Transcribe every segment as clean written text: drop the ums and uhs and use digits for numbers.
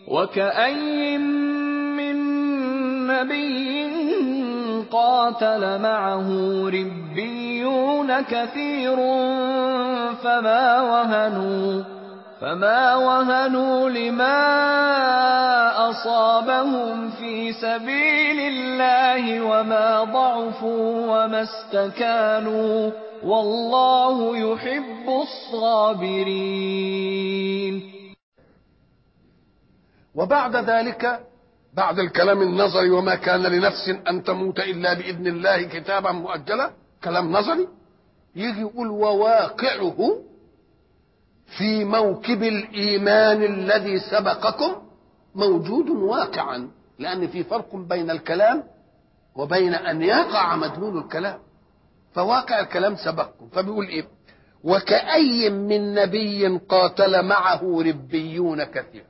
وكأي من نبي قاتل معه ربيون كثير فما وهنوا لما أصابهم في سبيل الله وما ضعفوا وما استكانوا والله يحب الصابرين. وبعد ذلك، بعد الكلام النظري وما كان لنفس أن تموت إلا بإذن الله كتابا مؤجلا، كلام نظري، يجي يقول وواقعه في موكب الإيمان الذي سبقكم موجود واقعا، لأن في فرق بين الكلام وبين أن يقع مدلول الكلام. فواقع الكلام سبقكم، فبيقول إيه؟ وكأي من نبي قاتل معه ربيون كثير.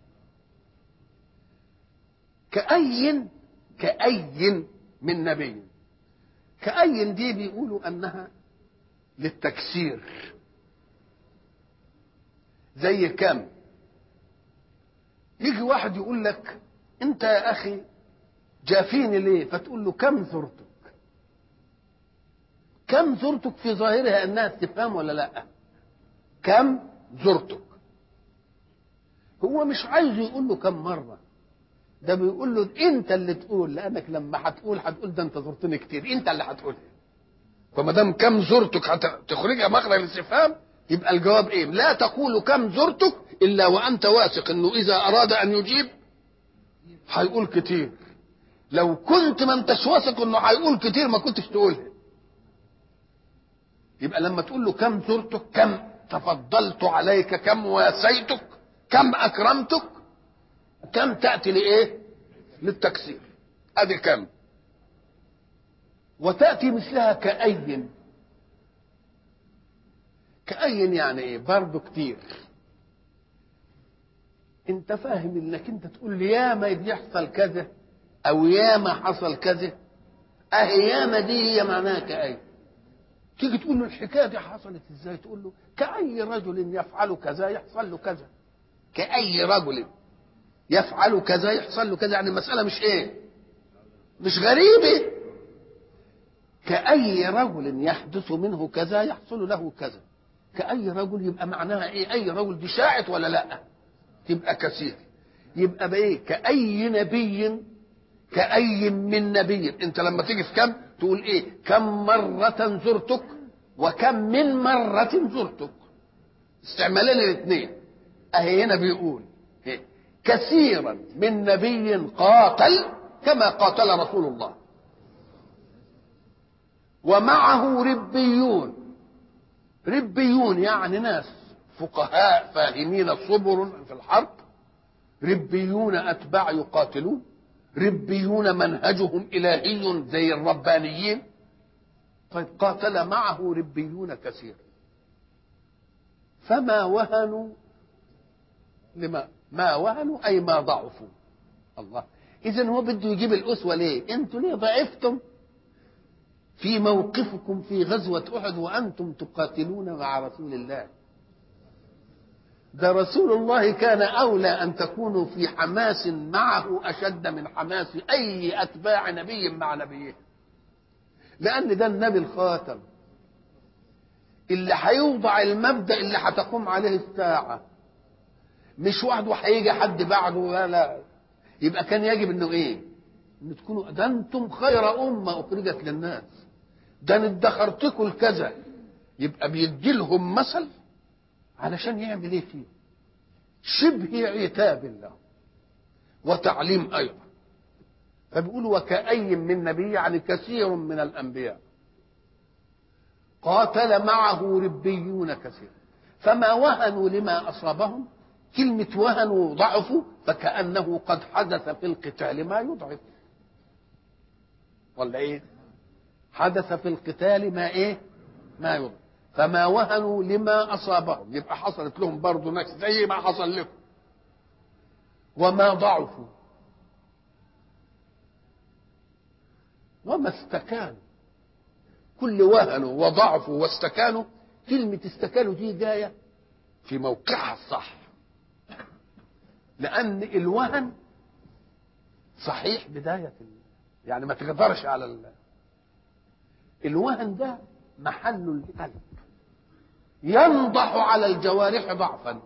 كأي من نبي. كأي دي بيقولوا أنها للتكسير، زي كم. يجي واحد يقول لك أنت يا أخي جافيني ليه؟ فتقول له كم زرتك. كم زرتك في ظاهرها أنها استفهام ولا لا؟ كم زرتك. هو مش عايز يقول له كم مرة، ده بيقول له انت اللي تقول، لانك لما هتقول ده انت زرتني كتير، انت اللي هتقولها. فما دام كم زرتك هتخرجها مخرج الاستفهام، يبقى الجواب ايه؟ لا تقول كم زرتك الا وانت واثق انه اذا اراد ان يجيب هيقول كتير. لو كنت ما انتش واثق انه هيقول كتير ما كنتش تقولها. يبقى لما تقول له كم زرتك، كم تفضلت عليك، كم واسيتك، كم اكرمتك، كم تأتي لإيه؟ للتكسير. أدي كم. وتأتي مثلها كأي. كأي يعني إيه؟ برضو كتير. أنت فاهم إنك أنت تقول لي ياما يحصل كذا أو ياما حصل كذا، ياما دي هي معناها كأي. تيجي تقول له الحكاية دي حصلت إزاي؟ تقول له كأي رجل يفعل كذا يحصل له كذا. كأي رجل يفعل كذا يحصل له كذا، يعني المسألة مش ايه؟ مش غريبة. كأي رجل يحدث منه كذا يحصل له كذا. كأي رجل يبقى معناها ايه؟ أي رجل دي شاعت ولا لا؟ تبقى كثير. يبقى بايه؟ كأي نبي، كأي من نبي. انت لما تيجي في كم تقول ايه؟ كم مرة زرتك وكم من مرة زرتك. استعمالين الاثنين. اهي هنا بيقول إيه؟ كثيرا من نبي قاتل كما قاتل رسول الله، ومعه ربيون. ربيون يعني ناس فقهاء فاهمين صبر في الحرب، ربيون أتباع يقاتلون، ربيون منهجهم إلهي زي الربانيين. طيب قاتل معه ربيون كثير فما وهنوا ما وهنوا أي ما ضعفوا. الله، إذن هو بده يجيب الأسوة ليه؟ أنتوا ليه ضعفتم في موقفكم في غزوة أحد وأنتم تقاتلون مع رسول الله؟ ده رسول الله كان أولى أن تكونوا في حماس معه أشد من حماس أي أتباع نبي مع نبيه، لأن ده النبي الخاتم اللي هيوضع المبدأ اللي هتقوم عليه الساعة، مش وحده هيجي حد بعده. لا، يبقى كان يجب انه ايه؟ ان تكونوا ده انتم خير امه اخرجت للناس، ده ادخرتكم الكذا. يبقى بيدي لهم مثل علشان يعمل ايه فيه؟ شبه عتاب له وتعليم ايضا. فبيقولوا وكأي من نبي يعني كثير من الانبياء قاتل معه ربيون كثير فما وهنوا لما اصابهم. كلمة وهنوا وضعفوا فكأنه قد حدث في القتال ما يضعف، ولا ايه؟ حدث في القتال ما ايه؟ ما يضعف. فما وهنوا لما أصابهم، يبقى حصلت لهم برضه نكس زي ما حصل لكم. وما ضعفوا وما استكانوا. كل وهنوا وضعفوا واستكانوا، كلمة استكانوا دي جاية في موقعها الصح. لأن الوهن صحيح بداية يعني ما تقدرش على الوهن ده محل القلب، ينضح على الجوارح ضعفا،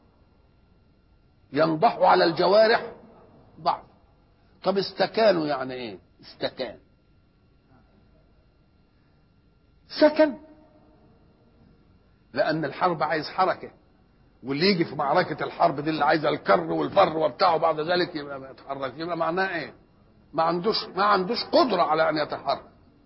ينضح على الجوارح ضعفا. طب استكانوا يعني ايه؟ استكان سكن، لأن الحرب عايز حركة، واللي يجي في معركة الحرب دي اللي عايز الكر والفر وبتاعه بعد ذلك يبقى ما يتحرك، يبقى معناه ايه؟ ما عندوش قدرة على أن يتحرك.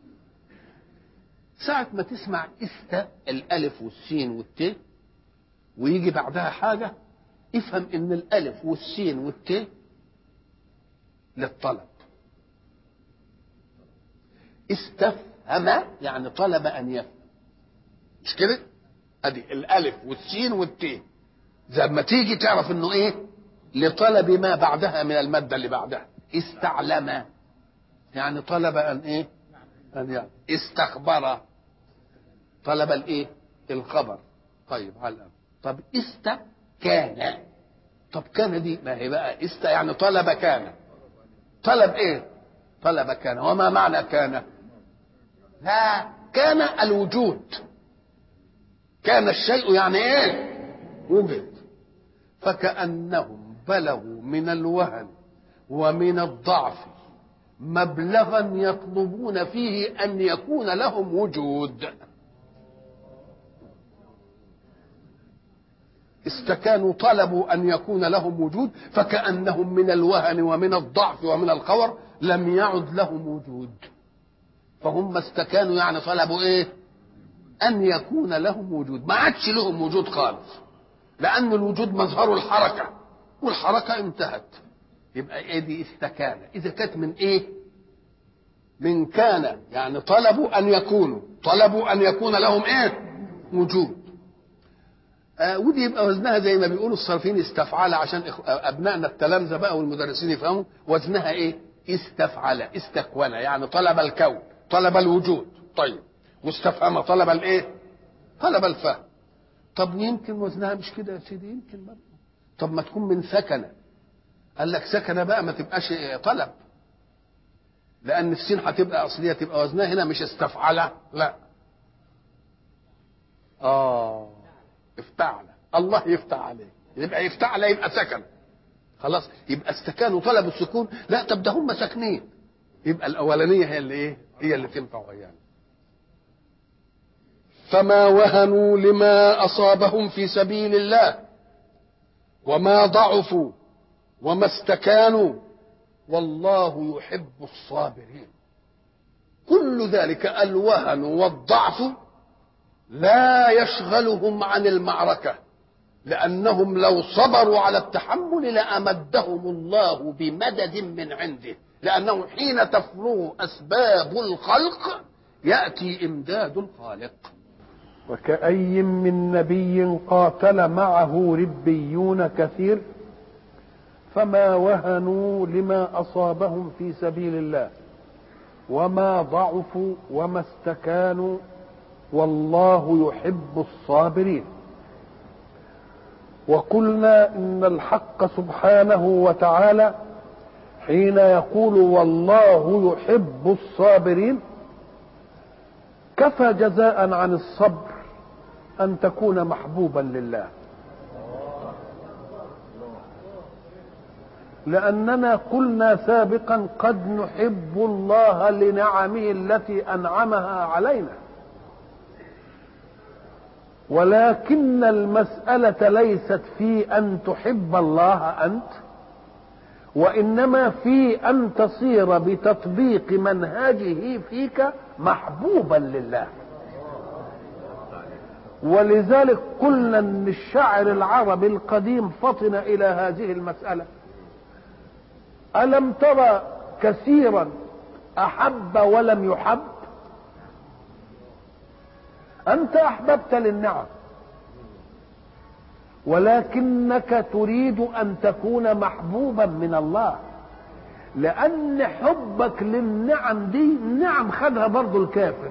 ساعة ما تسمع الألف والسين والت ويجي بعدها حاجة، افهم إن الألف والسين والت للطلب. استفهم يعني طلب أن يفهم، مش كده؟ أدي الألف والسين والت، زي ما تيجي تعرف إنه إيه؟ لطلب ما بعدها من المادة اللي بعدها. استعلم يعني طلب أن إيه؟ أن يعني استخبر طلب الايه؟ الخبر. طيب على الأمر. طب كان، طب كان دي ما هي بقى يعني طلب كان، طلب ايه؟ طلب كان. وما معنى كان؟ لا، كان الوجود، كان الشيء يعني ايه؟ وجد. فكأنهم بلغوا من الوهن ومن الضعف مبلغا يطلبون فيه ان يكون لهم وجود. استكانوا طلبوا أن يكون لهم وجود، فكأنهم من الوهن ومن الضعف ومن الخور لم يعد لهم وجود. فهم استكانوا يعني طلبوا إيه؟ أن يكون لهم وجود. ما عادش لهم وجود خالص، لأن الوجود مظهر الحركة، والحركة انتهت. يبقى إيه دي؟ استكان. إذا كانت من إيه؟ من كان، يعني طلبوا أن يكونوا، طلبوا أن يكون لهم إيه؟ وجود. ودي يبقى وزنها زي ما بيقولوا الصارفين استفعل، عشان ابنائنا التلامذه بقى والمدرسين يفهموا. وزنها ايه؟ استفعل، استكون يعني طلب الكون، طلب الوجود. طيب، واستفهم طلب الايه؟ طلب الفهم. طب ويمكن وزنها مش كده يا سيدي، يمكن ما. طب ما تكون من سكن، قال لك سكن بقى ما تبقاش طلب، لان السين هتبقى اصليه، تبقى وزنها هنا مش استفعل، لا افتعل. الله يفتح عليه، يبقى يفتعل يبقى سكن خلاص. يبقى استكانوا طلبوا السكون، لا طب ده هم ساكنين، يبقى الاولانيه هي اللي ايه؟ هي اللي تنفع ويانا. فما وهنوا لما اصابهم في سبيل الله وما ضعفوا وما استكانوا والله يحب الصابرين. كل ذلك الوهن والضعف لا يشغلهم عن المعركة، لأنهم لو صبروا على التحمل لأمدهم الله بمدد من عنده، لأنه حين تفرغ أسباب الخلق يأتي إمداد الخالق. وكأي من نبي قاتل معه ربيون كثير فما وهنوا لما أصابهم في سبيل الله وما ضعفوا وما استكانوا والله يحب الصابرين. وقلنا إن الحق سبحانه وتعالى حين يقول والله يحب الصابرين كفى جزاء عن الصبر أن تكون محبوبا لله، لأننا قلنا سابقا قد نحب الله لنعمه التي أنعمها علينا، ولكن المسألة ليست في أن تحب الله أنت، وإنما في أن تصير بتطبيق منهجه فيك محبوبا لله. ولذلك قلنا أن الشاعر العربي القديم فطن إلى هذه المسألة. ألم ترى كثيرا أحب ولم يحب؟ أنت أحببت للنعم، ولكنك تريد أن تكون محبوبا من الله، لأن حبك للنعم دي النعم خدها برضو الكافر.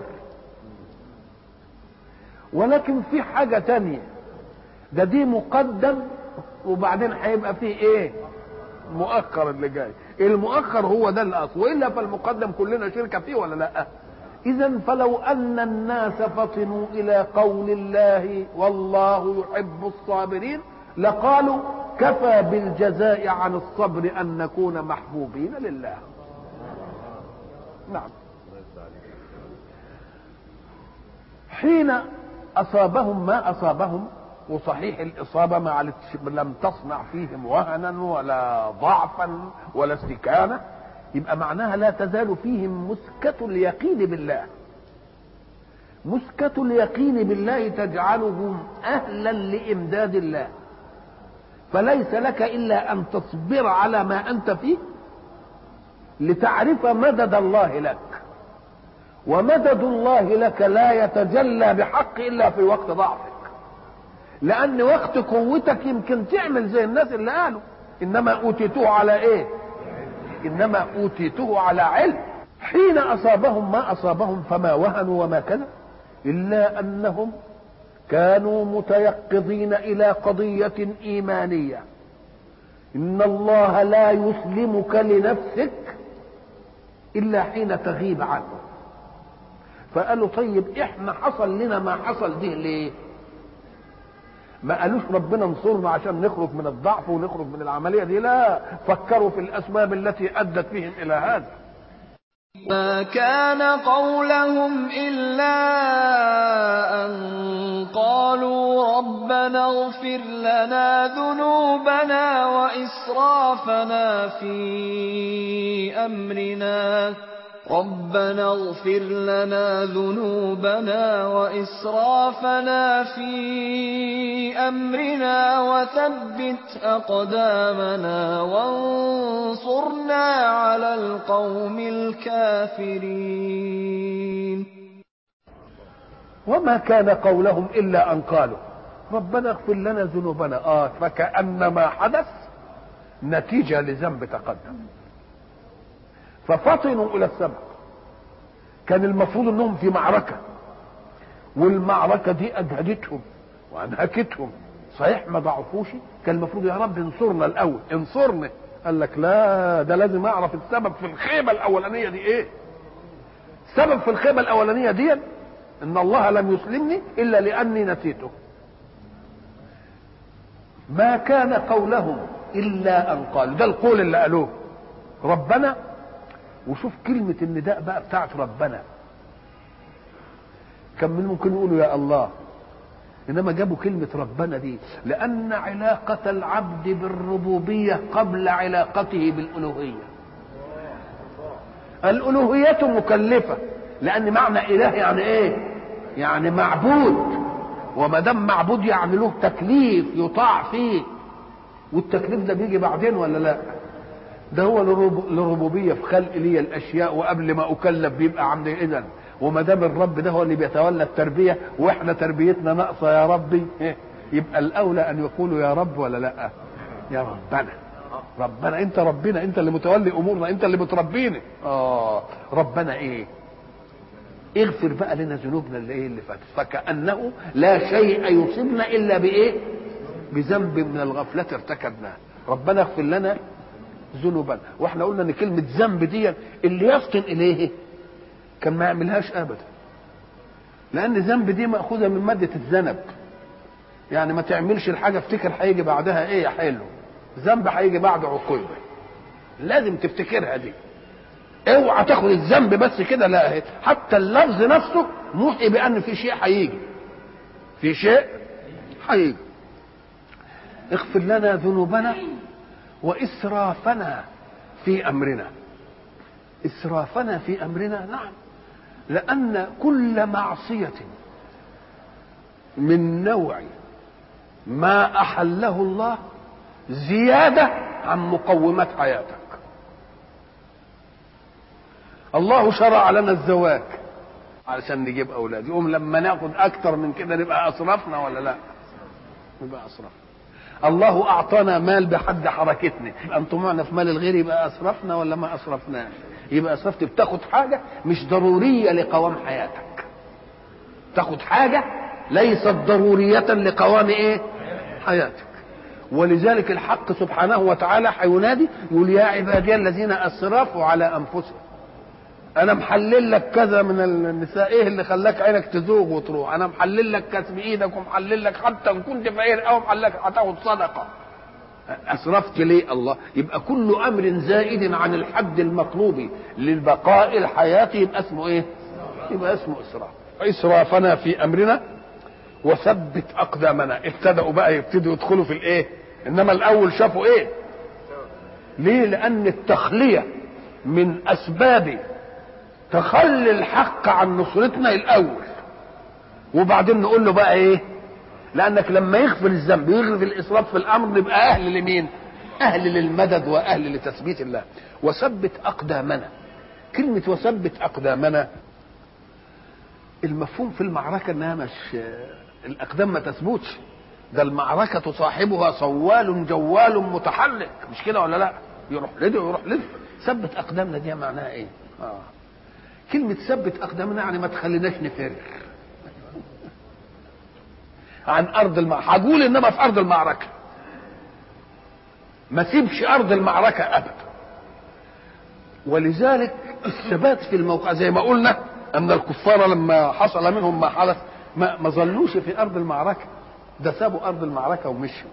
ولكن في حاجة تانية، ده دي مقدم وبعدين هيبقى فيه ايه؟ مؤخر اللي جاي. المؤخر هو ده الاصل، والا فالمقدم كلنا شركه فيه ولا لا؟ اذا فلو ان الناس فطنوا الى قول الله والله يحب الصابرين لقالوا كفى بالجزاء عن الصبر ان نكون محبوبين لله. نعم. حين اصابهم ما اصابهم، وصحيح الاصابه ما لم تصنع فيهم وهنا ولا ضعفا ولا استكانه، يبقى معناها لا تزال فيهم مسكة اليقين بالله. مسكة اليقين بالله تجعلهم أهلا لإمداد الله، فليس لك إلا أن تصبر على ما أنت فيه لتعرف مدد الله لك، ومدد الله لك لا يتجلى بحق إلا في وقت ضعفك، لأن وقت قوتك يمكن تعمل زي الناس اللي قالوا إنما أوتيته على إيه؟ إنما أوتيته على علم. حين أصابهم ما أصابهم فما وهنوا وما كذا، إلا أنهم كانوا متيقظين إلى قضية إيمانية، إن الله لا يسلمك لنفسك إلا حين تغيب عنه. فقالوا طيب إحنا حصل لنا ما حصل ده ليه؟ ما قالوش ربنا انصرنا عشان نخرج من الضعف ونخرج من العملية دي، لا، فكروا في الأسباب التي أدت بهم إلى هذا. ما كان قولهم إلا أن قالوا ربنا اغفر لنا ذنوبنا وإسرافنا في أمرنا ربنا اغفر لنا ذنوبنا وإسرافنا في أمرنا وثبت أقدامنا وانصرنا على القوم الكافرين. وما كان قولهم إلا أن قالوا ربنا اغفر لنا ذنوبنا، فكأن ما حدث نتيجة لذنب تقدم، ففطنوا الى السبق. كان المفروض انهم في معركة، والمعركة دي اجهدتهم وانهكتهم، صحيح ما ضعفوش، كان المفروض يا رب انصرنا الاول، انصرنا. قال لك لا، ده لازم اعرف السبب في الخيبة الاولانية دي ايه. السبب في الخيبة الاولانية دي ان الله لم يسلمني الا لاني نسيته. ما كان قولهم الا ان قالوا، ده القول اللي قالوه ربنا. وشوف كلمة النداء بقى بتاعت ربنا، كان من ممكن يقولوا يا الله، انما جابوا كلمة ربنا دي لان علاقة العبد بالربوبية قبل علاقته بالالوهية. الالوهية مكلفة، لان معنى اله يعني ايه؟ يعني معبود، وما دام معبود يعني له تكليف يطاع فيه، والتكليف ده بيجي بعدين ولا لا؟ ده هو الربوبيه في خلق لي الاشياء، وقبل ما اكلف بيبقى عندي اذن. وما دام الرب ده هو اللي بيتولى التربيه، واحنا تربيتنا ناقصه يا ربي، يبقى الاولى ان يقولوا يا رب ولا لا؟ يا ربنا، ربنا انت، ربنا انت اللي متولي امورنا، انت اللي بتربينا. ربنا ايه؟ اغفر بقى لنا ذنوبنا اللي فاتت، فكأنه لا شيء يصيبنا الا بايه؟ بذنب من الغفله ارتكبناه. ربنا اغفر لنا ذنوبا. واحنا قلنا ان كلمه ذنب دي اللي يفطن اليه كان ما يعملهاش ابدا، لان ذنب دي ماخوذه من ماده الذنب، يعني ما تعملش الحاجه افتكر هيجي بعدها ايه يا حلو، ذنب هيجي بعد عقوبه، لازم تفتكرها دي. اوعى تاخد الذنب بس كده، لا، حتى اللفظ نفسه موحي بان في شيء هيجي، في شيء هيجي. اغفر لنا ذنوبنا وإسرافنا في أمرنا. إسرافنا في أمرنا، نعم، لأن كل معصية من نوع ما أحله الله زيادة عن مقومات حياتك. الله شرع لنا الزواج علشان نجيب أولاد، يقوم لما ناخد أكتر من كده نبقى أسرفنا ولا لا؟ نبقى أسرفنا. الله اعطانا مال بحد حركتنا، ان طمعنا في مال الغير يبقى اسرفنا ولا ما اسرفناش؟ يبقى اسرفت. بتاخد حاجه مش ضروريه لقوام حياتك، تاخد حاجه ليست ضروريه لقوام ايه؟ حياتك. ولذلك الحق سبحانه وتعالى هينادي يقول يا عبادي الذين اسرفوا على انفسهم انا محلل لك كذا من النساء، ايه اللي خلاك عينك تزوغ وتروح؟ انا محلل لك كسب ايدك ومحلل لك حتى ان كنت فقير او محلل لك هتاخد صدقه. اسرفت ليه؟ الله. يبقى كل امر زائد عن الحد المطلوب للبقاء الحياه يبقى اسمه ايه؟ يبقى اسمه اسراف. اسرافنا في امرنا وثبت اقدامنا. ابتدأوا بقى يبتدوا يدخلوا في الايه؟ انما الاول شافوا ايه؟ ليه؟ لان التخليه من اسباب تخلي الحق عن نصرتنا الاول، وبعدين نقول له بقى ايه؟ لانك لما يغفر الذنب ويغفر الاسراف في الامر نبقى اهل لمين؟ اهل للمدد واهل لتثبيت الله. وثبت اقدامنا. كلمه وثبت اقدامنا المفهوم في المعركه انها مش الاقدام ما تثبتش، ده المعركه صاحبها صوال جوال متحرك، مش كده ولا لا؟ يروح لده ويروح لده. ثبت اقدامنا دي معناها ايه؟ كلمه ثبت اقدامنا يعني ما تخليناش نفر عن ارض المعركه. هقول انما في ارض المعركه ما سيبش ارض المعركه ابدا. ولذلك الثبات في الموقع زي ما قلنا ان الكفار لما حصل منهم ما حدث ما ظلوش في ارض المعركه، ده سابوا ارض المعركه ومشوا.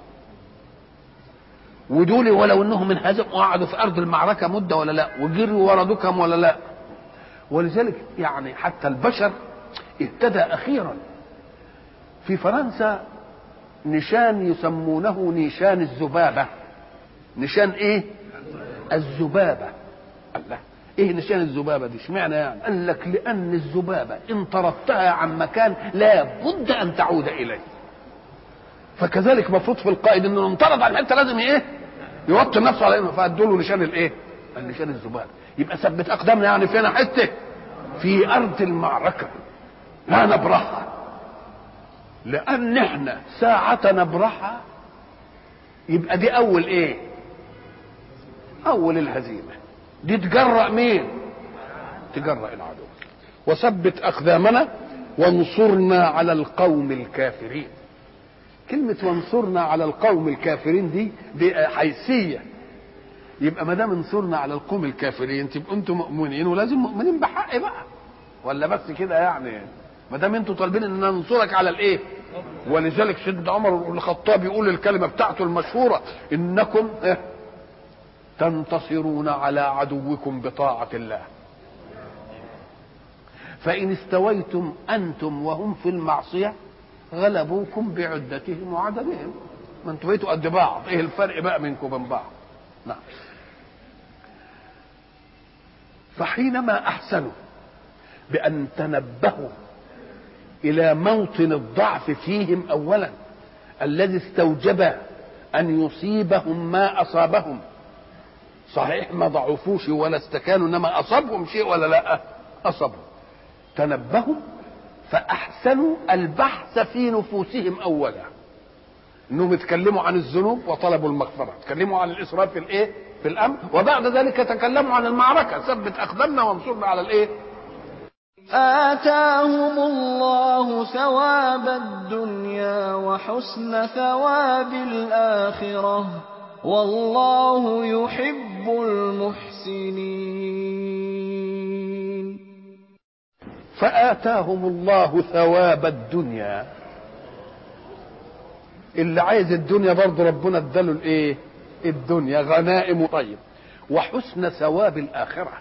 ودول ولو انهم انهزموا وقعدوا في ارض المعركه مده ولا لا، وجروا ورا دكم ولا لا. ولذلك يعني حتى البشر اهتدى اخيرا. في فرنسا نشان يسمونه نشان الذبابه. نشان ايه؟ الذبابه. الله، ايه نشان الذبابه دي؟ اشمعنى يعني؟ قال لك لان الذبابه ان طردتها عن مكان لا بد ان تعود اليه. فكذلك مفروض في القائد انه انطرد عن حته لازم ايه؟ يوطن نفسه على انه، فادوا له نشان الايه؟ النشان الذبابه. يبقى ثبت اقدامنا يعني فينا حته في ارض المعركه لا نبرحها، لان احنا ساعه نبرحها يبقى دي اول ايه؟ اول الهزيمه. دي تجرأ مين؟ تجرأ العدو. وثبت اقدامنا وانصرنا على القوم الكافرين. كلمه وانصرنا على القوم الكافرين دي حيثيه. يبقى ما دام انصرنا على القوم الكافرين تبقوا انتم مؤمنين ولازم مؤمنين بحق بقى، ولا بس كده يعني؟ ما دام انتم طالبين ان ننصرك على الايه؟ ولذلك سيدنا عمر بن الخطاب يقول الكلمه بتاعته المشهوره انكم تنتصرون على عدوكم بطاعه الله، فان استويتم انتم وهم في المعصيه غلبوكم بعدتهم وعددهم. ما انتوا بقيتوا قد بعض، ايه الفرق بقى منكم وبين بعض؟ نعم. فحينما احسنوا بان تنبهوا الى موطن الضعف فيهم اولا الذي استوجب ان يصيبهم ما اصابهم، صحيح ما ضعفوش ولا استكانوا انما اصابهم شيء ولا لا؟ اصابهم. تنبهوا فاحسنوا البحث في نفوسهم اولا، انهم يتكلموا عن الذنوب وطلبوا المغفره، يتكلموا عن الاسراف في الايه؟ في الامر، وبعد ذلك تكلموا عن المعركه. ثبت اقدامنا وانصرنا على الايه؟ آتاهم الله ثواب الدنيا وحسن ثواب الآخرة والله يحب المحسنين. فآتاهم الله ثواب الدنيا. اللي عايز الدنيا برضه ربنا اداله الايه؟ الدنيا غنائم. طيب، وحسن ثواب الآخرة.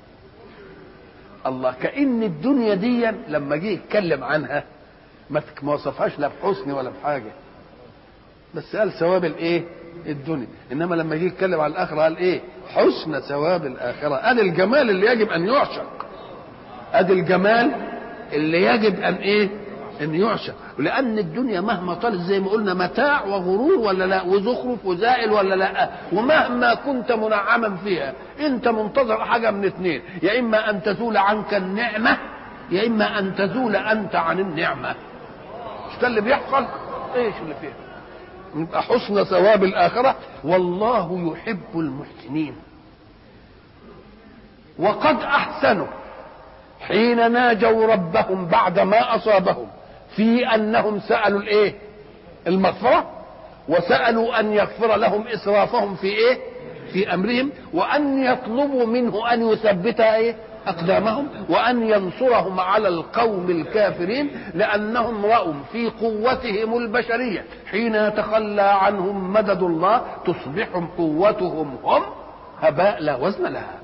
الله، كأن الدنيا دي لما جه يتكلم عنها ما وصفهاش لا بحسن ولا بحاجة، بس قال ثواب الايه؟ الدنيا. انما لما جه يتكلم عن الآخرة قال ايه؟ حسن ثواب الآخرة. ادي الجمال اللي يجب ان يعشق، ادي الجمال اللي يجب ان ايه؟ ان يعشق. لان الدنيا مهما طالت زي ما قلنا متاع وغرور ولا لا، وزخرف وزائل ولا لا، ومهما كنت منعما فيها انت منتظر حاجه من اثنين، يا اما ان تزول عنك النعمه يا اما ان تزول انت عن النعمه. مش ده اللي بيحصل؟ ايش اللي فيها؟ يبقى حسن ثواب الاخره والله يحب المحسنين. وقد احسنوا حين ناجوا ربهم بعد ما اصابهم في انهم سالوا الايه؟ المغفره، وسألوا أن يغفر لهم إسرافهم في إيه؟ في أمرهم، وأن يطلبوا منه أن يثبت إيه؟ أقدامهم، وأن ينصرهم على القوم الكافرين، لأنهم رأوا في قوتهم البشرية حين يتخلى عنهم مدد الله تصبح قوتهم هم هباء لا وزن لها.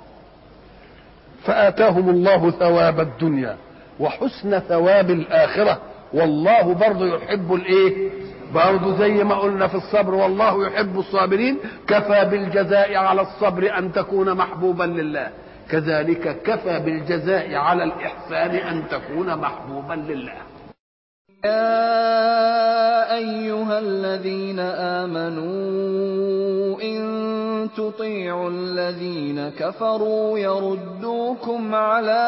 فآتاهم الله ثواب الدنيا وحسن ثواب الآخرة، والله برضه يحب الإيه؟ برضه زي ما قلنا في الصبر والله يحب الصابرين، كفى بالجزاء على الصبر أن تكون محبوبا لله، كذلك كفى بالجزاء على الإحسان أن تكون محبوبا لله. يا أيها الذين آمنوا إن تطيعوا الذين كفروا يردوكم على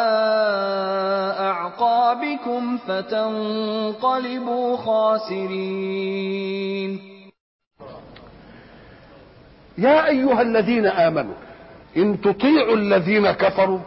أعقابكم فتنقلبوا خاسرين. يا أيها الذين آمنوا إن تطيعوا الذين كفروا،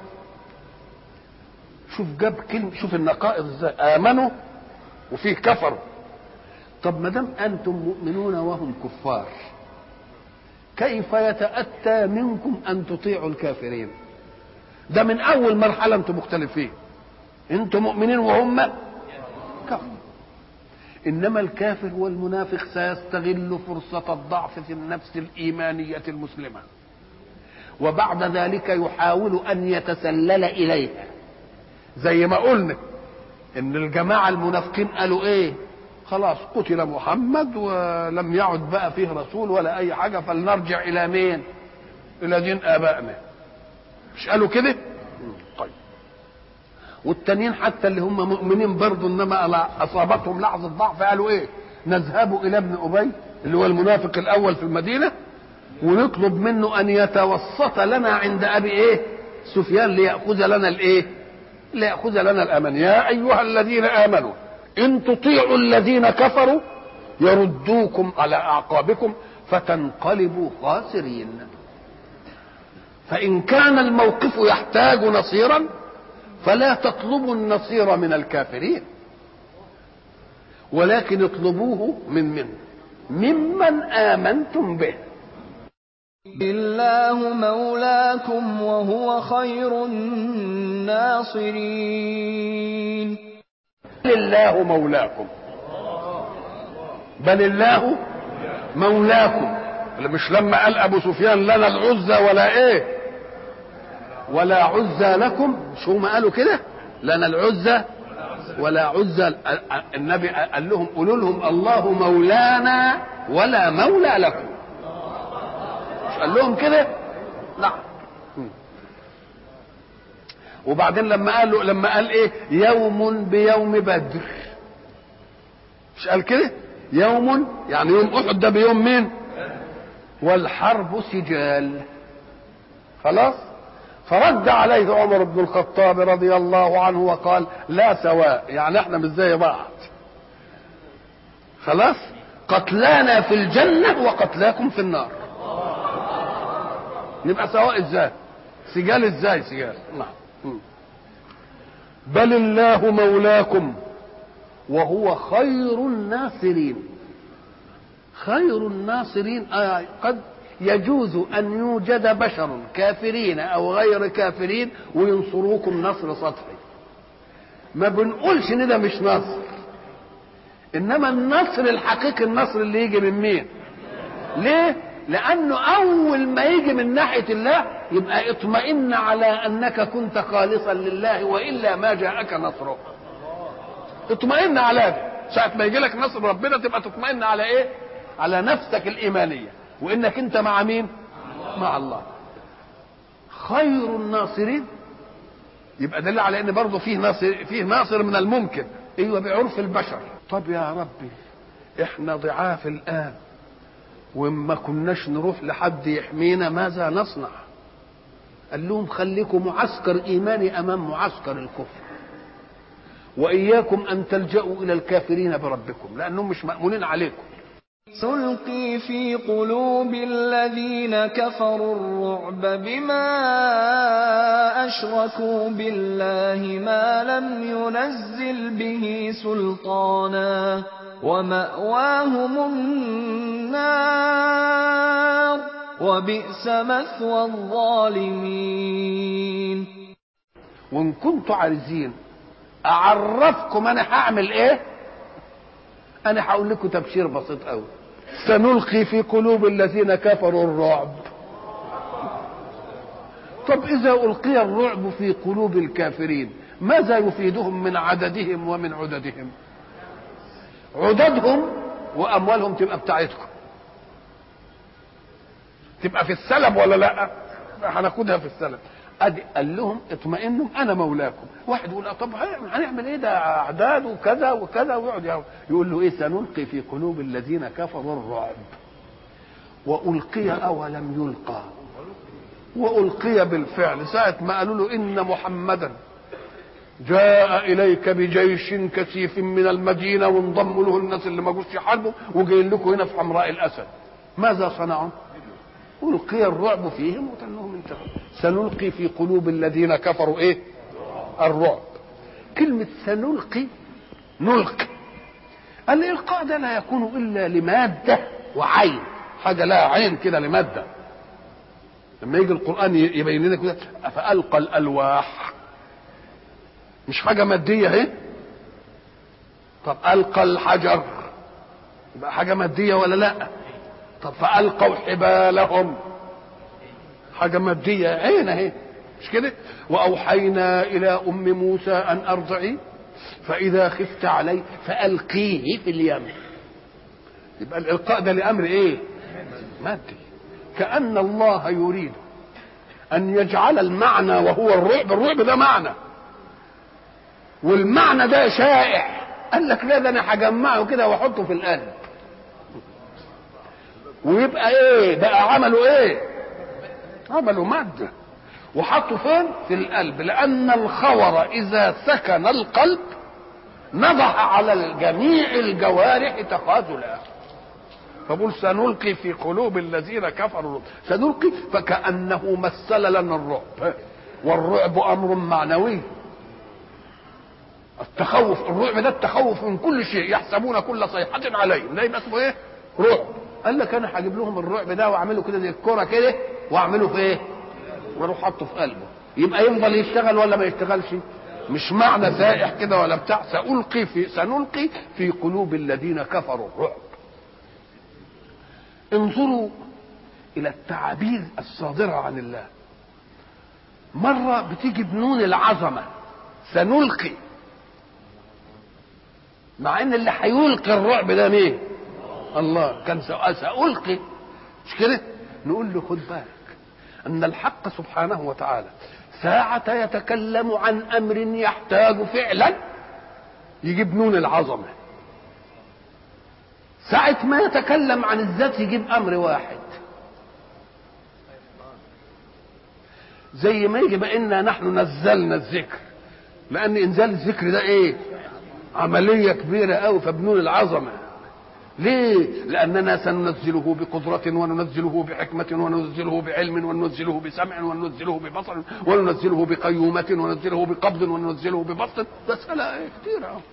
شوف جاب كلمة، شوف النقائض ازاي، آمنوا وفيه كفروا. طب ما دام أنتم مؤمنون وهم كفار، كيف يتأتى منكم أن تطيعوا الكافرين؟ ده من أول مرحلة أنتم مختلفين، أنتم مؤمنين وهم كفر. إنما الكافر والمنافق سيستغل فرصة الضعف في النفس الإيمانية المسلمة، وبعد ذلك يحاول أن يتسلل إليها، زي ما قلنا إن الجماعة المنافقين قالوا إيه؟ خلاص قتل محمد ولم يعد بقى فيه رسول ولا أي حاجة، فلنرجع إلى مين؟ إلى دين آبائنا. مش قالوا كده؟ طيب. والتانيين حتى اللي هم مؤمنين برضه إنما أصابتهم لحظة ضعف قالوا إيه؟ نذهب إلى ابن أبي اللي هو المنافق الأول في المدينة ونطلب منه أن يتوسط لنا عند أبي إيه؟ سفيان ليأخذ لنا الإيه؟ ليأخذ لنا الأمان. يا أيها الذين آمنوا إن تطيعوا الذين كفروا يردوكم على أعقابكم فتنقلبوا خاسرين. فإن كان الموقف يحتاج نصيرا فلا تطلبوا النصير من الكافرين، ولكن اطلبوه ممن آمنتم به. الله مولاكم وهو خير الناصرين. بل الله مولاكم، بل الله مولاكم. مش لما قال ابو سفيان لنا العزى ولا ايه ولا عزى لكم، شو ما قالوا كده؟ لنا العزى ولا عزى. النبي قال لهم قولوا لهم الله مولانا ولا مولى لكم. مش قال لهم كده؟ لا. وبعدين لما قال ايه؟ يوم بيوم بدر، مش قال كده؟ يوم يعني يوم احد ده بيوم مين؟ والحرب سجال. خلاص. فرد عليه عمر بن الخطاب رضي الله عنه وقال لا سواء، يعني احنا مش زي بعض. خلاص. قتلانا في الجنة وقتلاكم في النار. نبقى سواء ازاي؟ سجال ازاي سجال؟ نعم. بل الله مولاكم وهو خير الناصرين. خير الناصرين قد يجوز أن يوجد بشر كافرين أو غير كافرين وينصروكم نصر سطحي، ما بنقولش إن ده مش نصر، إنما النصر الحقيقي النصر اللي يجي من مين؟ ليه؟ لأنه أول ما يجي من ناحية الله يبقى اطمئن على أنك كنت خالصا لله، وإلا ما جاءك نصره. اطمئن على ده. ساعة ما يجي لك نصر ربنا تبقى تطمئن على إيه؟ على نفسك الإيمانية، وإنك أنت مع مين؟ مع الله. خير الناصرين يبقى دليل على إن برضه فيه ناصر من الممكن. أيوه بعرف البشر. طب يا ربي إحنا ضعاف الآن وما كناش نروح لحد يحمينا، ماذا نصنع؟ قال لهم خليكم معسكر إيماني أمام معسكر الكفر، وإياكم أن تلجأوا إلى الكافرين بربكم لأنهم مش مأمونين عليكم. سنلقي في قلوب الذين كفروا الرعب بما أشركوا بالله ما لم ينزل به سلطانا وَمَأْوَاهُمُ النَّارُ ۖ وَبِئْسَ مَثْوَى الظَّالِمِينَ. وإن كنتوا عايزين أعرفكم أنا هعمل إيه، أنا هقول لكم تبشير بسيط أوي. سنلقي في قلوب الذين كفروا الرعب. طب إذا ألقي الرعب في قلوب الكافرين ماذا يفيدهم من عددهم ومن عددهم؟ عددهم وأموالهم تبقى بتاعتكم، تبقى في السلب ولا لا؟ هناخدها في السلب. ادي قال لهم اطمئنوا انا مولاكم. واحد يقول طب هنعمل ايه، ده اعداد وكذا وكذا، ويقعد يقول له ايه، سنلقي في قلوب الذين كفروا الرعب. والقي اولم يلقى، والقي بالفعل. ساعه ما قالوا له ان محمدا جاء اليك بجيش كثيف من المدينه وانضم له الناس اللي ما جوش يحاربوا وجايين لكم هنا في حمراء الاسد، ماذا صنعوا؟ ألقي الرعب فيهم وتنهم انتهوا. سنلقي في قلوب الذين كفروا ايه؟ الرعب. كلمة سنلقي، نلقي، الإلقاء ده لا يكون إلا لمادة وعين، حاجة لها عين كده لمادة. لما يجي القرآن يبين لنا كده فألقى الألواح، مش حاجة مادية اهي. طب ألقى الحجر يبقى حاجة مادية ولا لا؟ طب فألقوا حبالهم، حاجة مادية عين اهي، مش كده؟ وأوحينا إلى أم موسى أن أرضعيه فإذا خفت عليه فألقيه في اليم. يبقى الإلقاء ده لأمر إيه؟ مادي. كأن الله يريد أن يجعل المعنى وهو الرعب، الرعب ده معنى والمعنى ده شائع. قال لك لا، ده أنا هجمعه كده وأحطه في القلب، ويبقى ايه بقى؟ عملوا ايه؟ عملوا مادة وحطوا فين؟ في القلب. لان الخور اذا سكن القلب نضح على جميع الجوارح تخاذلا. فبقول سنلقي في قلوب الذين كفروا. سنلقي فكأنه مثل لنا الرعب، والرعب امر معنوي. التخوف، الرعب ده التخوف من كل شيء، يحسبون كل صيحة عليهم، ده يبقى اسمه ايه؟ رعب. قال لك انا هجيب لهم الرعب ده واعمله كده زي الكرة كده، واعمله في ايه؟ واروح حاطه في قلبه، يبقى يفضل يشتغل ولا ما يشتغلش؟ مش معنى سائح كده ولا بتاع. سنلقي في قلوب الذين كفروا الرعب. انظروا الى التعابير الصادرة عن الله. مرة بتيجي بنون العظمة سنلقي، مع ان اللي هيلقي الرعب ده مين؟ الله. كان سألقي، مش كده؟ نقول له خد بالك ان الحق سبحانه وتعالى ساعة يتكلم عن امر يحتاج فعلا يجيب نون العظمة، ساعة ما يتكلم عن الذات يجيب امر واحد. زي ما يجي بأننا نحن نزلنا الذكر، لان انزال الذكر ده ايه؟ عملية كبيرة قوي، فبنون العظمة. ليه؟ لأننا سننزله بقدرة وننزله بحكمة وننزله بعلم وننزله بسمع وننزله ببصر وننزله بقيومة وننزله بقبض وننزله ببسط. مسألة إيه كتيرة.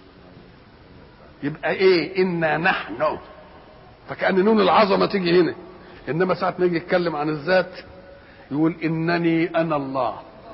يبقى إيه؟ إنا نحن، فكأن نون العظمة تيجي هنا. إنما ساعة ما يجي يتكلم عن الذات يقول إنني أنا الله.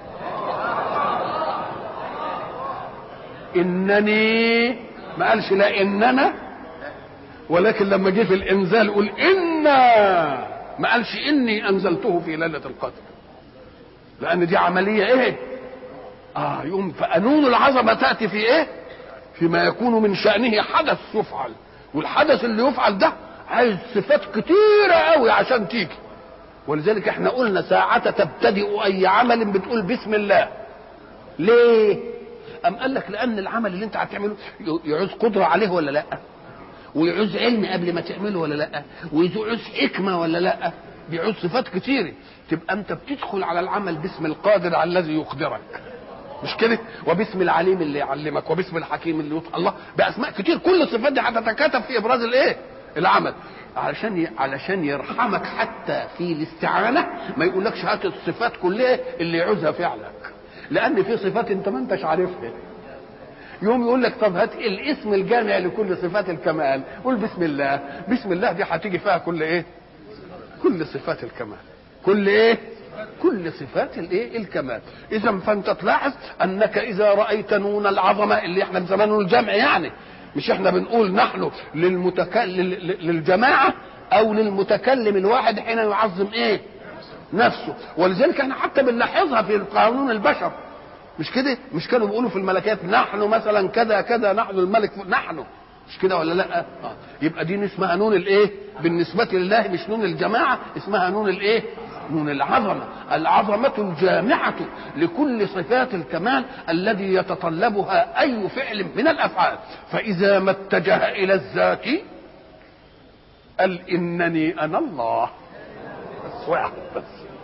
إنني، ما قالش لا إننا، ولكن لما جه في الانزال قل انا، ما قالش اني انزلته في ليله القدر، لان دي عمليه ايه؟ يقوم فقانون العظمه تاتي في ايه؟ فيما يكون من شانه حدث يفعل، والحدث اللي يفعل ده عايز صفات كتيره قوي عشان تيجي. ولذلك احنا قلنا ساعه تبتدئ اي عمل بتقول بسم الله. ليه؟ ام قال لك لان العمل اللي انت هتعمله يعوز قدره عليه ولا لا؟ ويعوز علم قبل ما تعمله ولا لا؟ ويعوز حكمه ولا لا؟ بيعوز صفات كتيره. تبقى انت بتدخل على العمل باسم القادر على الذي يقدرك، مش كده؟ وباسم العليم اللي يعلمك، وباسم الحكيم اللي يطلع الله، باسماء كتير. كل الصفات دي هتتكاتف في ابراز الايه؟ العمل، علشان يرحمك حتى في الاستعانه. ما يقولكش هات الصفات كلها اللي يعوزها فعلك، لان في صفات انت ما انتش عارفها. يوم يقول لك طب هات الاسم الجامع لكل صفات الكمال، قول بسم الله. بسم الله دي هتيجي فيها كل ايه؟ كل صفات الكمال. كل ايه؟ كل صفات الايه؟ الكمال. اذا فانت تلاحظ انك اذا رايت نون العظمه اللي احنا بزمان نون الجمع، يعني مش احنا بنقول نحن للجماعه او للمتكلم الواحد حين يعظم ايه؟ نفسه. ولذلك احنا حتى بنلاحظها في قانون البشر، مش كده؟ مش كانوا بيقولوا في الملكات نحن مثلا كذا كذا، نحن الملك، نحن، مش كده ولا لا؟ يبقى دي اسمها نون الايه؟ بالنسبه لله مش نون الجماعه، اسمها نون الايه؟ نون العظمه. العظمه الجامعه لكل صفات الكمال الذي يتطلبها اي فعل من الافعال. فاذا ما اتجه الى الذات قال انني انا الله، بس واحد بس.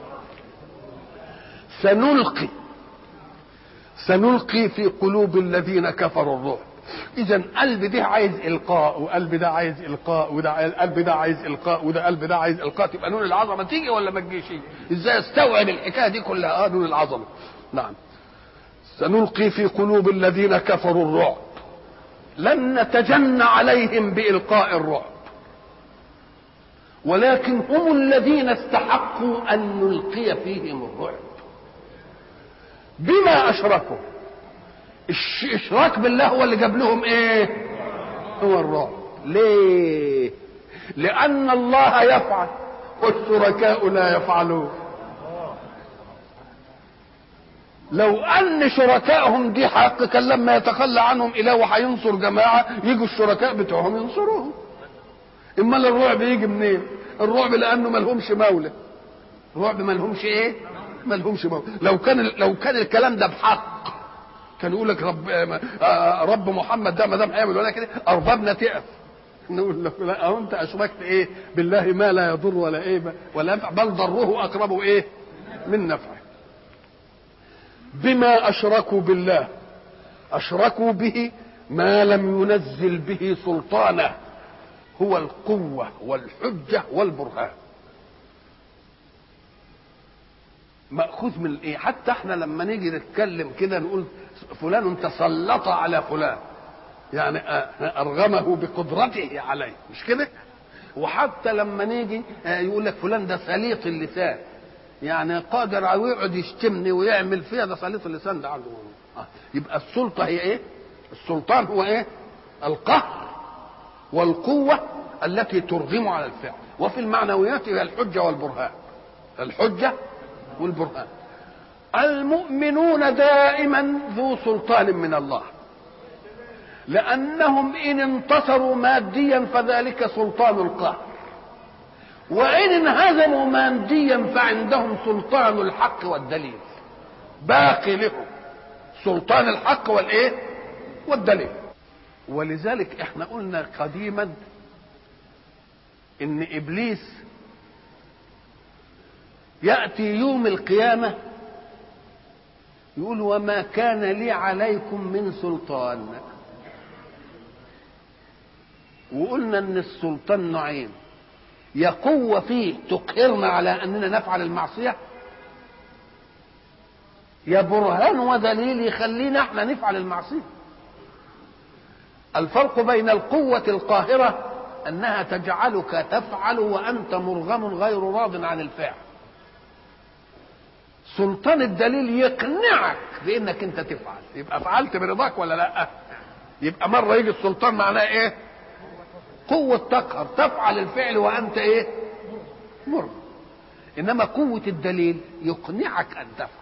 سنلقي في قلوب الذين كفروا الرعب. اذا قلب ده عايز القاء، وقلب ده عايز القاء، وده قلب ده عايز القاء، وده قلب ده عايز القاء. تبقى نون العظمه تيجي ولا ما تجيش؟ ازاي استوعب الحكايه دي كلها؟ نون العظمه. نعم. سنلقي في قلوب الذين كفروا الرعب لن نتجن عليهم بإلقاء الرعب، ولكن هم الذين استحقوا أن نلقي فيهم الرعب بما أشركوا. الإشراك بالله هو اللي جاب لهم إيه؟ هو الرعب. ليه؟ لأن الله يفعل والشركاء لا يفعلون. لو أن شركائهم دي حق كان لما يتخلى عنهم إله وهينصر جماعة يجوا الشركاء بتوعهم ينصروهم. إما الرعب يجي منين؟ الرعب لأنه ملهمش مولى. الرعب ملهمش إيه؟ ملهمش مولى. لو كان الكلام ده بحق كان يقول لك رب محمد ده ما دام هيعمل ولا كده أربابنا تقف. نقول له لا، أنت أشركت إيه بالله ما لا يضر ولا إيه ولا ينفع، بل ضره أقرب إيه من نفعه. بما أشركوا بالله، أشركوا به ما لم ينزل به سلطانه، هو القوة والحجة والبرهان. مأخوذ من ايه؟ حتى احنا لما نيجي نتكلم كده نقول فلان تسلط على فلان، يعني ارغمه بقدرته عليه، مش كده؟ وحتى لما نيجي يقول لك فلان ده سليط اللسان، يعني قادر على يقعد يشتمني ويعمل فيها، ده سليط اللسان ده عنده. يبقى السلطة هي ايه؟ السلطان هو ايه؟ القهر والقوة التي ترغم على الفعل. وفي المعنويات هي الحجة والبرهان. الحجة والبرهان. المؤمنون دائما ذو سلطان من الله، لأنهم إن انتصروا ماديا فذلك سلطان القهر، وإن انهزموا ماديا فعندهم سلطان الحق والدليل. باقي لهم سلطان الحق والإيه؟ والدليل. ولذلك احنا قلنا قديما ان ابليس يأتي يوم القيامة يقول وما كان لي عليكم من سلطان. وقلنا ان السلطان نوعين، يا قوة فيه تقهرنا على اننا نفعل المعصية، يا برهان ودليل يخلينا احنا نفعل المعصية. الفرق بين القوة القاهرة انها تجعلك تفعل وانت مرغم غير راض عن الفعل. سلطان الدليل يقنعك بانك انت تفعل، يبقى فعلت برضاك ولا لا؟ يبقى مرة يجي السلطان معناه ايه؟ قوة تقهر، تفعل الفعل وانت ايه؟ مرغم. انما قوة الدليل يقنعك ان تفعل.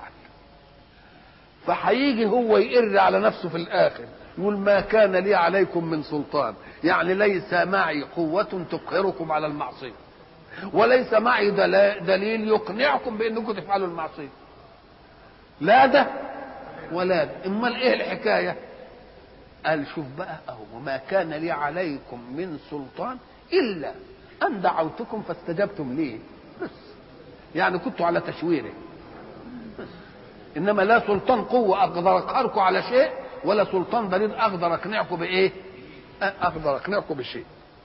فهيجي هو يقر على نفسه في الاخر يقول ما كان لي عليكم من سلطان، يعني ليس معي قوة تقهركم على المعصية، وليس معي دليل يقنعكم بانكم تفعلوا المعصية. لا ده ولا ده. امال ايه الحكاية؟ قال شوف بقى اهو وما كان لي عليكم من سلطان الا ان دعوتكم فاستجبتم لي، بس يعني كنتوا على تشويره بس. انما لا سلطان قوة اقدر اقهركم على شيء، ولا سلطان دليل اقدر اقنعكم بايه؟ اقدر اقنعكم بشيء.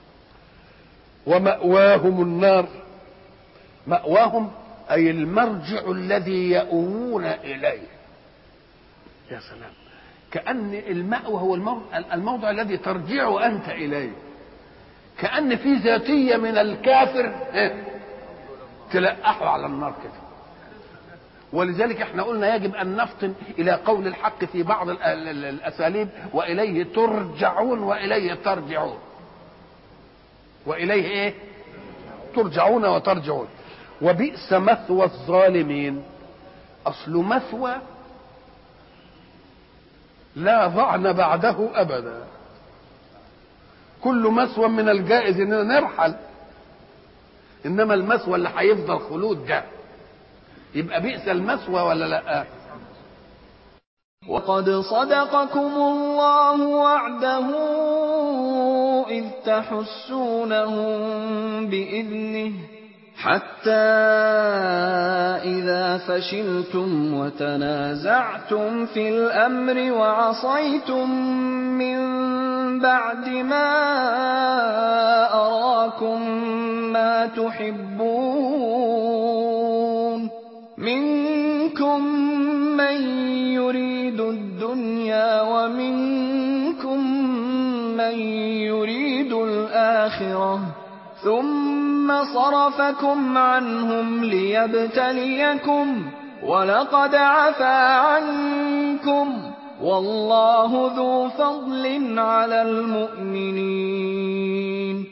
ومأواهم النار. مأواهم اي المرجع الذي يؤوون اليه. يا سلام، كأن المأوى هو الموضع الذي ترجع أنت إليه، كأن في ذاتية من الكافر تلقحه على النار كده. ولذلك احنا قلنا يجب أن نفطن إلى قول الحق في بعض الأساليب: وإليه ترجعون وإليه ترجعون. وإليه إيه؟ ترجعون وترجعون. وبئس مثوى الظالمين. أصل مثوى لا ضعن بعده أبدا، كل مثوى من الجائز اننا نرحل، انما المثوى اللي هيفضل خلود ده يبقى بئس المثوى ولا لا؟ وقد صدقكم الله وعده إذ تحسونهم بإذنه حتى إذا فشلتم وتنازعتم في الأمر وعصيتم من بعد ما أراكم ما تحبون منكم من يريد الدنيا ومنكم من يريد الآخرة ثم صرفكم عنهم ليبتليكم ولقد عفا عنكم والله ذو فضل على المؤمنين.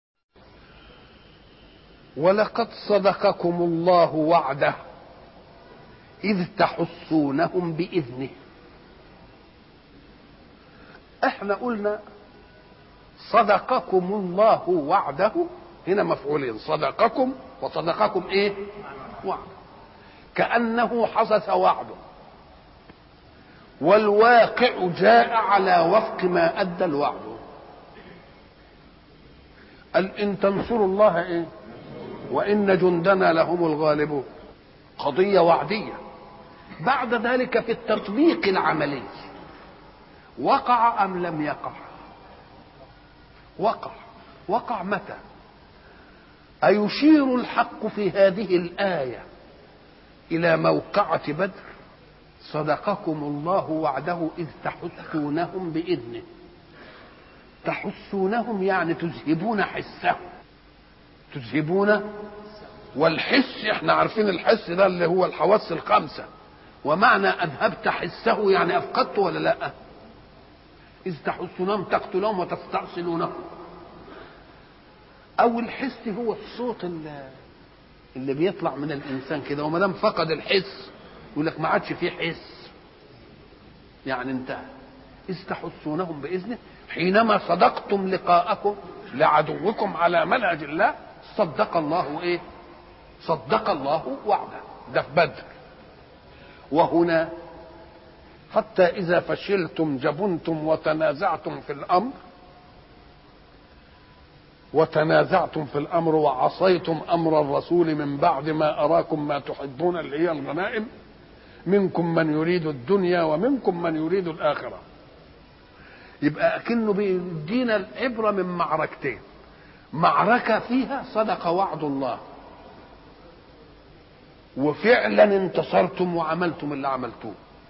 ولقد صدقكم الله وعده إذ تحسونهم بإذنه. احنا قلنا صدقكم الله وعده، هنا مفعولين، صدقكم وصدقكم ايه؟ وعده، كأنه حدث وعده والواقع جاء على وفق ما أدى الوعد. قال إن تنصروا الله ايه؟ وإن جندنا لهم الغالبون، قضية وعدية. بعد ذلك في التطبيق العملي وقع أم لم يقع؟ وقع متى؟ أيشير الحق في هذه الآية إلى موقعة بدر؟ صدقكم الله وعده إذ تحسونهم بإذنه. تحسونهم يعني تذهبون حسهم، تذهبون. والحس احنا عارفين الحس ده اللي هو الحواس الخمسة، ومعنى أذهبت حسه يعني أفقدته ولا لا؟ إذ تحسونهم تقتلهم وتستأصلونهم. أو الحس هو الصوت اللي بيطلع من الإنسان كده، وما دام فقد الحس يقول لك ما عادش فيه حس، يعني انتهى. إذ تحسونهم بإذنه حينما صدقتم لقاءكم لعدوكم على منهج الله صدق الله ايه؟ صدق الله وعده. ده في بدر. وهنا حتى إذا فشلتم جبنتم وتنازعتم في الأمر وعصيتم أمر الرسول من بعد ما أراكم ما تحبون اللي هي الغنائم، منكم من يريد الدنيا ومنكم من يريد الآخرة. يبقى أكنه بيدينا العبرة من معركتين: معركة فيها صدق وعد الله وفعلا انتصرتم وعملتم اللي عملتوه،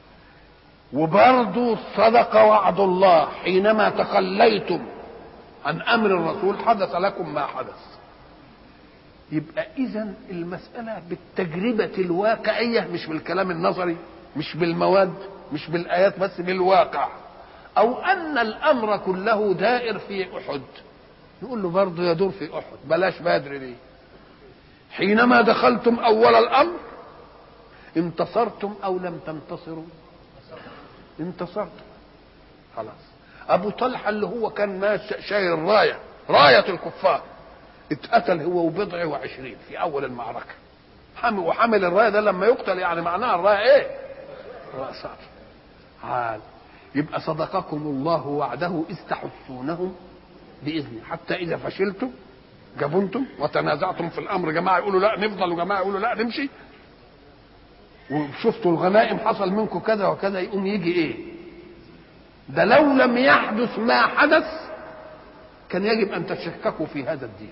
وبرضو صدق وعد الله حينما تخليتم عن أمر الرسول حدث لكم ما حدث. يبقى إذن المسألة بالتجربة الواقعية، مش بالكلام النظري، مش بالمواد، مش بالآيات، بس بالواقع. أو أن الأمر كله دائر في أحد، نقول له برضه يدور في أحد، بلاش بدر ليه؟ حينما دخلتم أول الأمر انتصرتم أو لم تنتصروا؟ انتصرتم. خلاص. أبو طلحة اللي هو كان شايل الراية، راية الكفار، اتقتل هو وبضع وعشرين في أول المعركة. وحمل الراية ده لما يقتل يعني معناها الراية إيه؟ رأسات. عال. يبقى صدقكم الله وعده إذ تحسونهم بإذنه حتى إذا فشلتم جبنتم وتنازعتم في الأمر، جماعة يقولوا لا نفضل وجماعة يقولوا لا نمشي، وشفتوا الغنائم حصل منكم كذا وكذا، يقوم يجي إيه؟ ده لو لم يحدث ما حدث كان يجب أن تتشككوا في هذا الدين،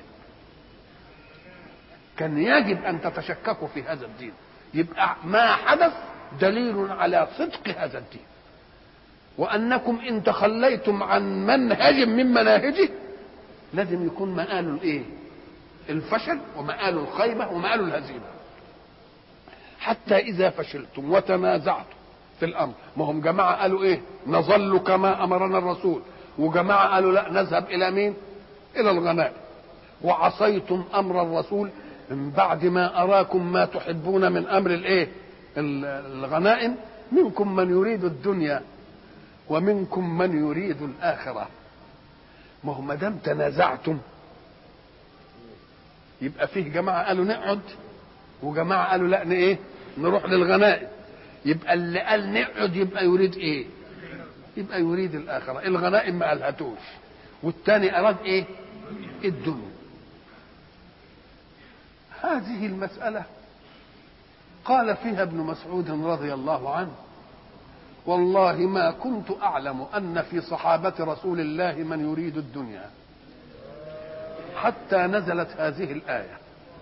كان يجب أن تتشككوا في هذا الدين. يبقى ما حدث دليل على صدق هذا الدين. وأنكم إن تخليتم عن منهج من مناهجه لازم يكون مآل الإيه؟ الفشل ومآل الخيبة ومآل الهزيمة. حتى إذا فشلتم وتنازعتم في الأمر، ما هم جماعة قالوا إيه؟ نظل كما أمرنا الرسول، وجماعة قالوا لا نذهب إلى مين؟ إلى الغنائم. وعصيتم أمر الرسول من بعد ما أراكم ما تحبون من أمر الإيه؟ الغنائم، منكم من يريد الدنيا ومنكم من يريد الآخرة. ما هو ما دام تنازعتم يبقى فيه جماعة قالوا نقعد وجماعة قالوا لا ايه؟ نروح للغنائم. يبقى اللي قال نقعد يبقى يريد ايه؟ يبقى يريد الآخرة. الغنائم ما قالهاتوش، والتاني أراد ايه؟ الدنيا. هذه المسألة قال فيها ابن مسعود رضي الله عنه: والله ما كنت أعلم أن في صحابة رسول الله من يريد الدنيا حتى نزلت هذه الآية.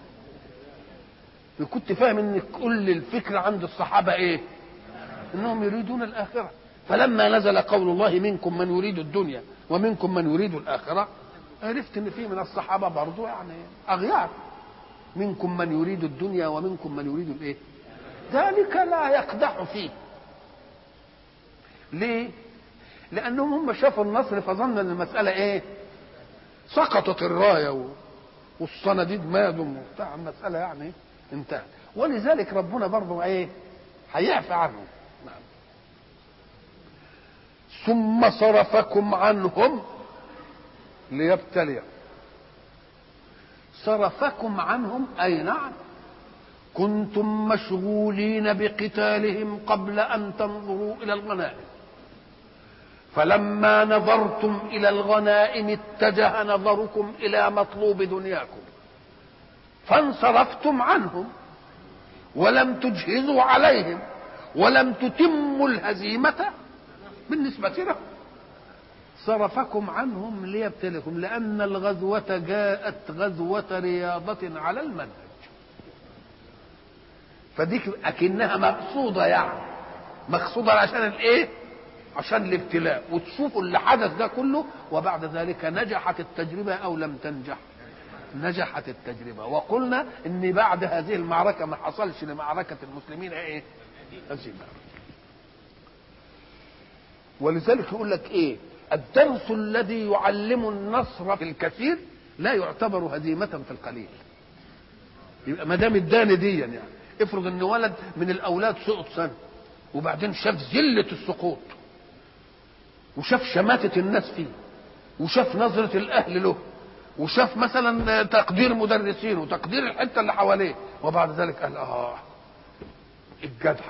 كنت فاهم ان كل الفكرة عند الصحابة ايه؟ انهم يريدون الآخرة. فلما نزل قول الله منكم من يريد الدنيا ومنكم من يريد الآخرة، عرفت ان في من الصحابة برضو يعني أغيار، منكم من يريد الدنيا ومنكم من يريد الايه؟ ذلك لا يقدح فيه. ليه؟ لأنهم هم شافوا النصر فظن ان المسألة ايه؟ سقطت الراية والصناديد مادوا وبتاع، المسألة يعني انتهت. ولذلك ربنا برضه ايه؟ هيعفى عنهم. نعم. ثم صرفكم عنهم ليبتليكم. صرفكم عنهم أي نعم كنتم مشغولين بقتالهم قبل أن تنظروا إلى الغنائم، فلما نظرتم إلى الغنائم اتجه نظركم إلى مطلوب دنياكم فانصرفتم عنهم ولم تجهزوا عليهم ولم تتموا الهزيمة بالنسبة لهم. صرفكم عنهم ليبتلكم، لأن الغزوة جاءت غزوة رياضة على المنهج، فديك أكنها مقصودة، يعني مقصودة عشان الايه؟ عشان الابتلاء. وتشوفوا اللي حدث ده كله، وبعد ذلك نجحت التجربة أو لم تنجح؟ نجحت التجربة. وقلنا ان بعد هذه المعركة ما حصلش لمعركة المسلمين ايه؟ هزيمة. ولذلك يقول لك ايه؟ الدرس الذي يعلم النصر في الكثير لا يعتبر هزيمة في القليل. يبقى ما دام اداني دي يعني افرض ان ولد من الاولاد سقط سنة وبعدين شاف ذلة السقوط وشاف شماتة الناس فيه وشاف نظرة الاهل له وشاف مثلا تقدير مدرسين وتقدير الحته اللي حواليه، وبعد ذلك قال الجدع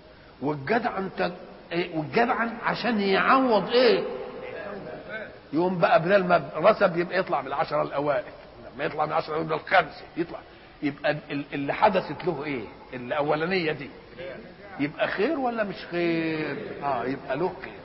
والجدع عشان يعوض ايه؟ يوم بقى بدل ما رسب يبقى يطلع من العشرة الاوائل، لما يطلع من العشرة يبقى الخمسة يطلع، يبقى اللي حدثت له ايه؟ الاولانيه دي يبقى خير ولا مش خير؟ يبقى له خير.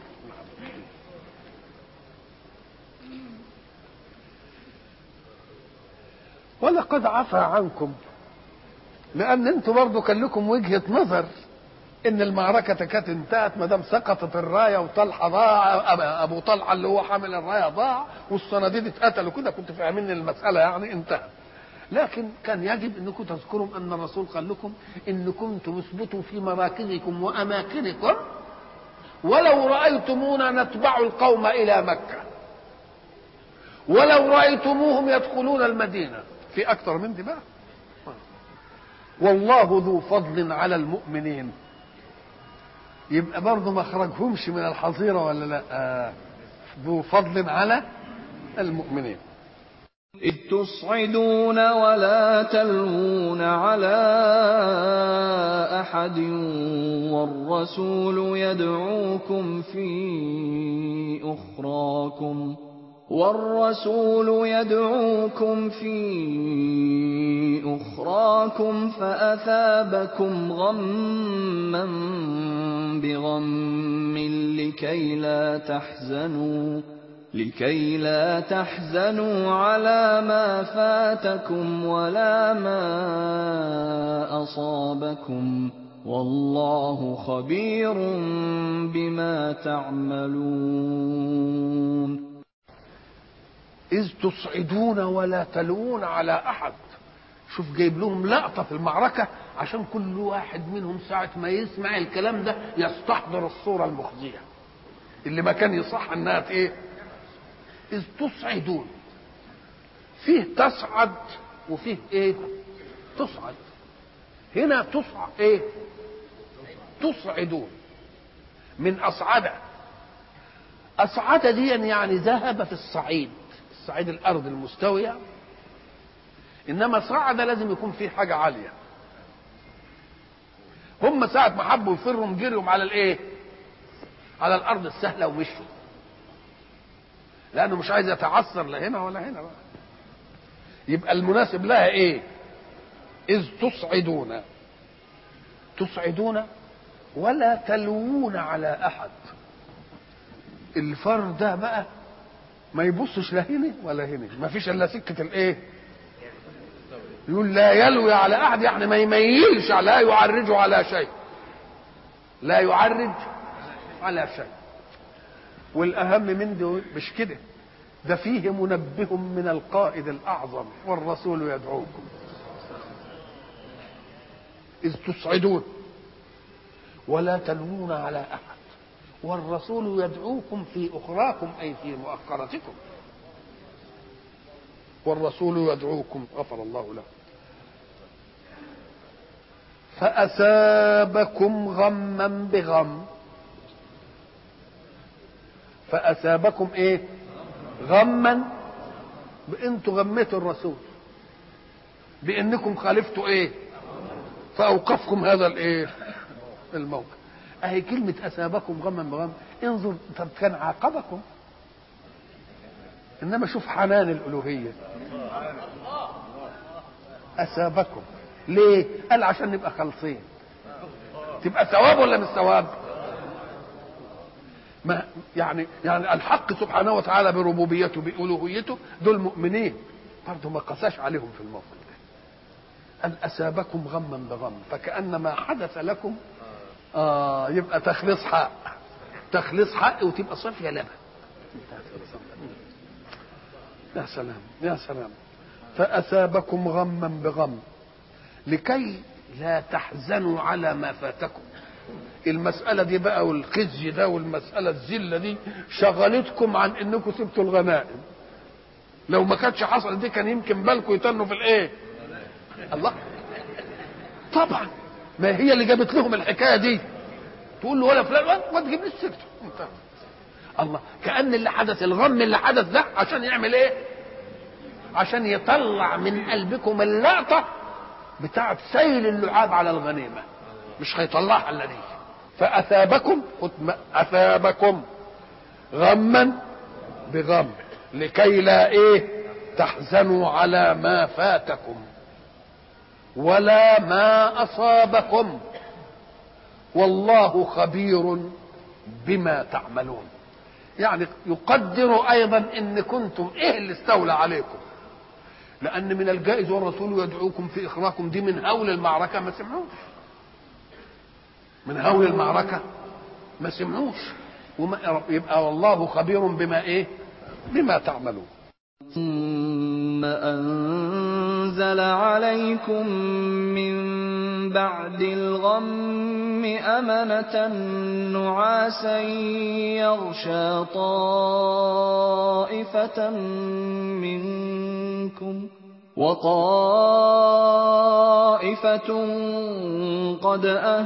ولقد عفى عنكم، لان انتوا برضو كان لكم وجهة نظر ان المعركة كانت انتهت ما دام سقطت الراية وطلحة ضاع، ابو طلحة اللي هو حامل الراية ضاع والصناديد اتقتلوا كده، كنت فاهمين المسألة يعني انتهت. لكن كان يجب انكم تذكروا ان الرسول قال لكم انكم تثبتوا في مراكزكم واماكنكم ولو رأيتمونا نتبع القوم الى مكة، ولو رأيتموهم يدخلون المدينة. في اكتر من دي بقى؟ والله ذو فضل على المؤمنين. يبقى برضه ما خرجهمش من الحظيرة ولا لا؟ ذو فضل على المؤمنين. إذ تصعدون ولا تلوون على أحد والرسول يدعوكم في أخراكم فأثابكم غما بغم لكي لا تحزنوا على ما فاتكم ولا ما أصابكم والله خبير بما تعملون. إذ تصعدون ولا تلوون على أحد. شوف جايب لهم لقطة في المعركة عشان كل واحد منهم ساعة ما يسمع الكلام ده يستحضر الصورة المخزية اللي ما كان يصح انها ايه. إذ تصعدون، فيه تصعد وفيه ايه تصعد. هنا تصعد ايه تصعدون من أصعد. أصعد دي يعني ذهب في الصعيد، الصعيد الأرض المستوية، إنما صعد لازم يكون فيه حاجة عالية. هم ساعة ما حبوا يفروا جريهم على الايه على الأرض السهلة ومشوا، لأنه مش عايز يتعثر لا هنا ولا هنا بقى. يبقى المناسب لها ايه؟ إذ تصعدون، تصعدون ولا تلوون على أحد. الفر ده بقى ما يبصش لا هنا ولا هنا، ما فيش الا سكه الايه. يقول لا يلوي على احد، يعني ما يميلش، لا يعرج على شيء، لا يعرج على شيء. والاهم من ده مش كده، ده فيه منبه من القائد الاعظم والرسول يدعوكم. اذ تصعدون ولا تلوون على احد والرسول يدعوكم في اخراكم، اي في مؤخرتكم. والرسول يدعوكم، غفر الله له. فأثابكم غما بغم. فأثابكم ايه غما، بانتوا غميتوا الرسول بانكم خالفتوا ايه، فاوقفكم هذا الايه الموقف. اهي كلمة أثابكم غما بغم. انظر، طب كان عاقبكم، انما شوف حنان الالوهية. أثابكم ليه؟ قال عشان نبقى خالصين. تبقى ثواب ولا مش ثواب؟ ما يعني الحق سبحانه وتعالى بربوبيته بألوهيته دول مؤمنين برضه ما قساش عليهم في الموقف ده. قال أثابكم غما بغم، فكأن ما حدث لكم يبقى تخليص حق، تخليص حق، وتبقى صافية لبن. يا سلام يا سلام. فأثابكم غما بغم لكي لا تحزنوا على ما فاتكم. المسألة دي بقى والخزي ده والمسألة الذلة دي شغلتكم عن انكم سبتوا الغنائم. لو ما كانتش حصلت دي كان يمكن بالكم يتنوا في الايه. الله، طبعا ما هي اللي جابت لهم الحكاية دي. تقول له ولا فلان ما تجيبليش سيرته. الله، كأن اللي حدث الغم اللي حدث ده عشان يعمل ايه؟ عشان يطلع من قلبكم اللقطة بتاعت سيل اللعاب على الغنيمة، مش هيطلعها الا دي. فأثابكم أثابكم غما بغم لكي لا ايه تحزنوا على ما فاتكم ولا ما أصابكم والله خبير بما تعملون. يعني يقدر ايضا ان كنتم ايه اللي استولى عليكم، لان من الجائز والرسول يدعوكم في اخراكم دي من هول المعركه ما سمعوش، من هول المعركه ما سمعوش، يبقى والله خبير بما ايه بما تعملون. ثم أنزل عليكم من بعد الغم أمنة نعاسا يغشى طائفة منكم وطائفة قد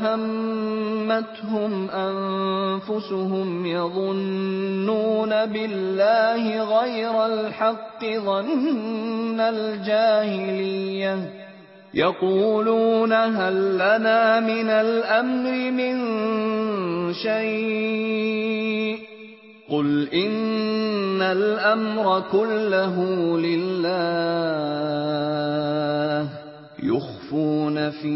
أهمتهم أنفسهم يظنون بالله غير الحق ظن الجاهلية يقولون هل لنا من الأمر من شيء قل إن الأمر كله لله يخفون في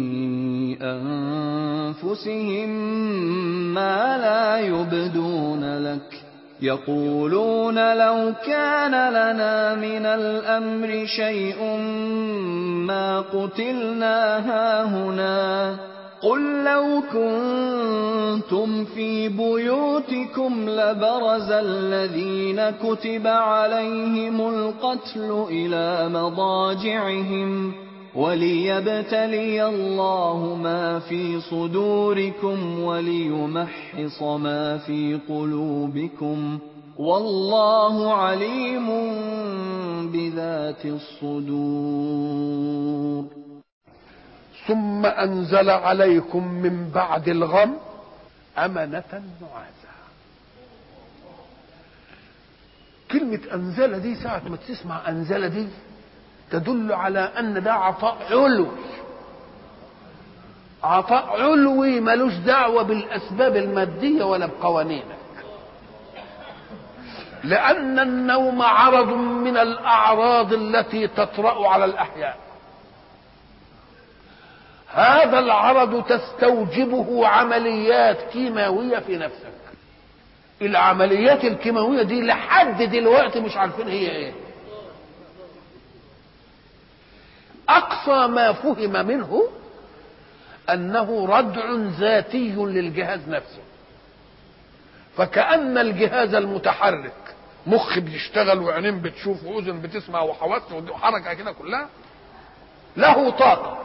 أنفسهم ما لا يبدون لك يقولون لو كان لنا من الأمر شيء ما قتلنا هاهنا قل لو كنتم في بيوتكم لبرز الذين كتب عليهم القتل إلى مضاجعهم وليبتلي الله ما في صدوركم وليمحص ما في قلوبكم والله عليم بذات الصدور. ثم أنزل عليكم من بعد الغم أمنة نعاسا. كلمة أنزل دي ساعة ما تسمع أنزل دي تدل على أن ده عطاء علوي، عطاء علوي ملوش دعوة بالأسباب المادية ولا بقوانينك، لأن النوم عرض من الأعراض التي تطرأ على الأحياء. هذا العرض تستوجبه عمليات كيماوية في نفسك. العمليات الكيماوية دي لحد دلوقتي مش عارفين هي ايه. أقصى ما فهم منه أنه ردع ذاتي للجهاز نفسه، فكأن الجهاز المتحرك مخ بيشتغل وعينين بتشوف وأذن بتسمع وحواس وحركة كده كلها له طاقة.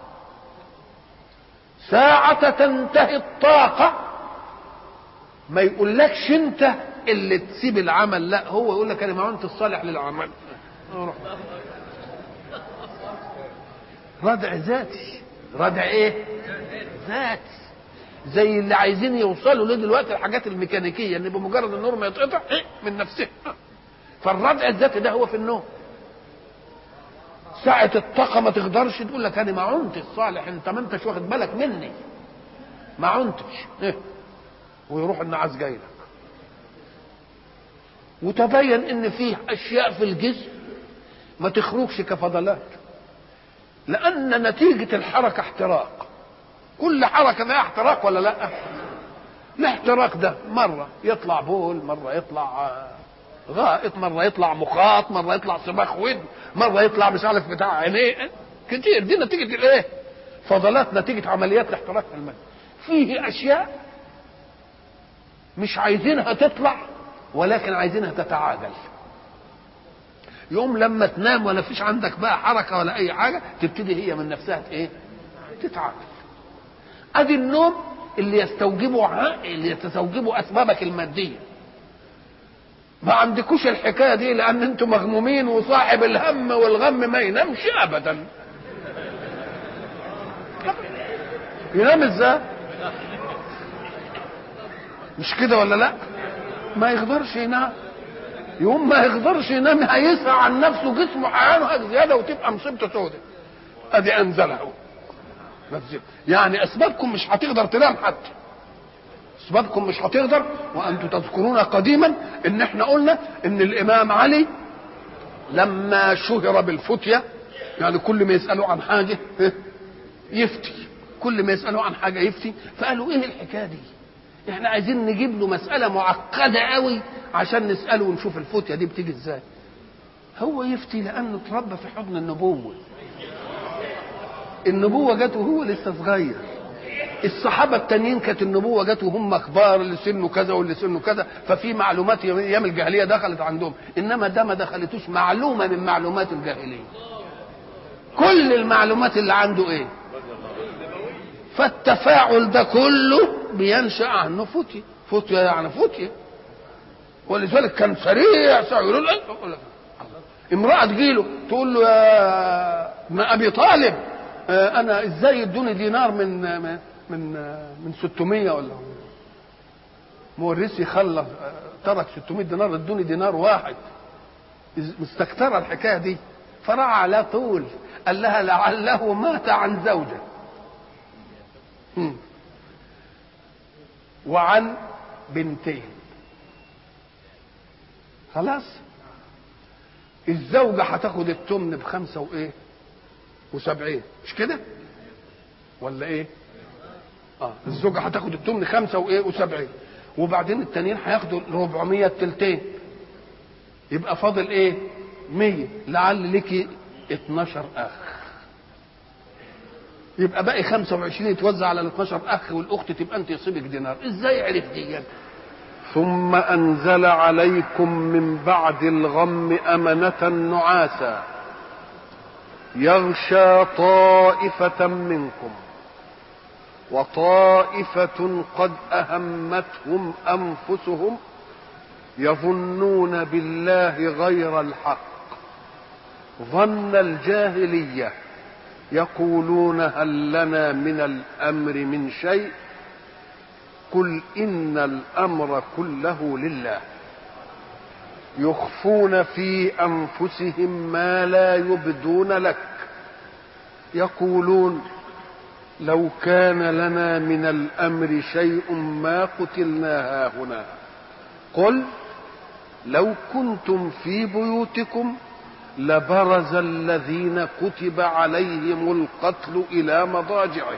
ساعة تنتهي الطاقة ما يقولكش انت اللي تسيب العمل، لا هو يقول لك انا ما انت الصالح للعمل. ردع ذاتي. ردع ايه؟ ذاتي. زي اللي عايزين يوصلوا له دلوقتي الحاجات الميكانيكيه ان بمجرد النور ما يتقطع من نفسه. فالردع الذاتي ده هو في النوم. ساعة الطاقة ما تقدرش تقول لك انا ما عنتش صالح، انت ما انتش واخد بالك مني، ما عنتش ويروح النعاس جاي لك. وتبين ان فيه اشياء في الجسم ما تخرجش كفضلات، لان نتيجة الحركة احتراق. كل حركة ده احتراق ولا لا؟ الاحتراق ده مرة يطلع بول، مرة يطلع غائط، مرة يطلع مخاط، مرة يطلع صباح ود، مرة يطلع مش عارف بتاع عينيه كتير. دي نتيجة الايه؟ فضلات، نتيجة عمليات الاحتراق في الماء. فيه اشياء مش عايزينها تطلع ولكن عايزينها تتعادل. يوم لما تنام ولا فيش عندك بقى حركة ولا اي حاجة تبتدي هي من نفسها ايه؟ تتعادل. ادي النوم اللي يستوجبه اسبابك المادية. ما عندكوش الحكاية دي لان انتم مغمومين، وصاحب الهم والغم ما ينامش ابدا. ينام ازاي؟ مش كده ولا لا؟ ما يقدرش ينام. يوم ما يقدرش ينام هيسعى عن نفسه، جسمه هيعنه زياده وتبقى مصيبته سودة. ادي انزله يعني اسبابكم مش هتقدر تنام، حتى اسبابكم مش هتقدر. وانتم تذكرون قديما ان احنا قلنا ان الامام علي لما شهر بالفتية، يعني كل ما يسألوا عن حاجة يفتي، كل ما يسألوا عن حاجة يفتي، فقالوا ايه الحكاية دي؟ احنا عايزين نجيب له مسألة معقدة قوي عشان نسأله ونشوف الفتية دي بتيجي ازاي. هو يفتي لانه اتربى في حضن النبوة. النبوة جت وهو لسه صغير. الصحابة التانيين كانت النبوة جت وهم كبار، اللي سنه كذا واللي سنه كذا، ففي معلومات ايام الجاهلية دخلت عندهم، انما ده ما دخلتوش معلومة من معلومات الجاهلية. كل المعلومات اللي عنده ايه؟ فالتفاعل ده كله بينشأ عنه فتية. فتية يعني فتية. ولذلك كان سريع يقول له امرأة تجيله تقول له يا ابن ابي طالب انا ازاي ادوني دينار من 600 ولا مورثي خلص ترك 600 دينار، ادوني دينار واحد. مستكترة الحكاية دي، فرع على طول قال لها لعله مات عن زوجه وعن بنتين. خلاص الزوجة هتاخد التمن ب5 وايه و70، مش كده ولا ايه؟ الزوجة هتاخد التمن 5 وايه و70، وبعدين التانيين هياخدوا 400 التلتين، يبقى فاضل ايه؟ 100. لعل لك 12 اخ، يبقى باقي 25 يتوزع على ال 12 اخ، والاخت تبقى انت يصيبك دينار. ازاي عرف دي؟ ثم أنزل عليكم من بعد الغم أمنة نعاسا يغشى طائفة منكم وطائفة قد أهمتهم أنفسهم يظنون بالله غير الحق ظن الجاهلية يقولون هل لنا من الأمر من شيء قل إن الأمر كله لله يخفون في أنفسهم ما لا يبدون لك يقولون لو كان لنا من الأمر شيء ما قتلنا هاهنا قل لو كنتم في بيوتكم لبرز الذين كتب عليهم القتل إلى مضاجعهم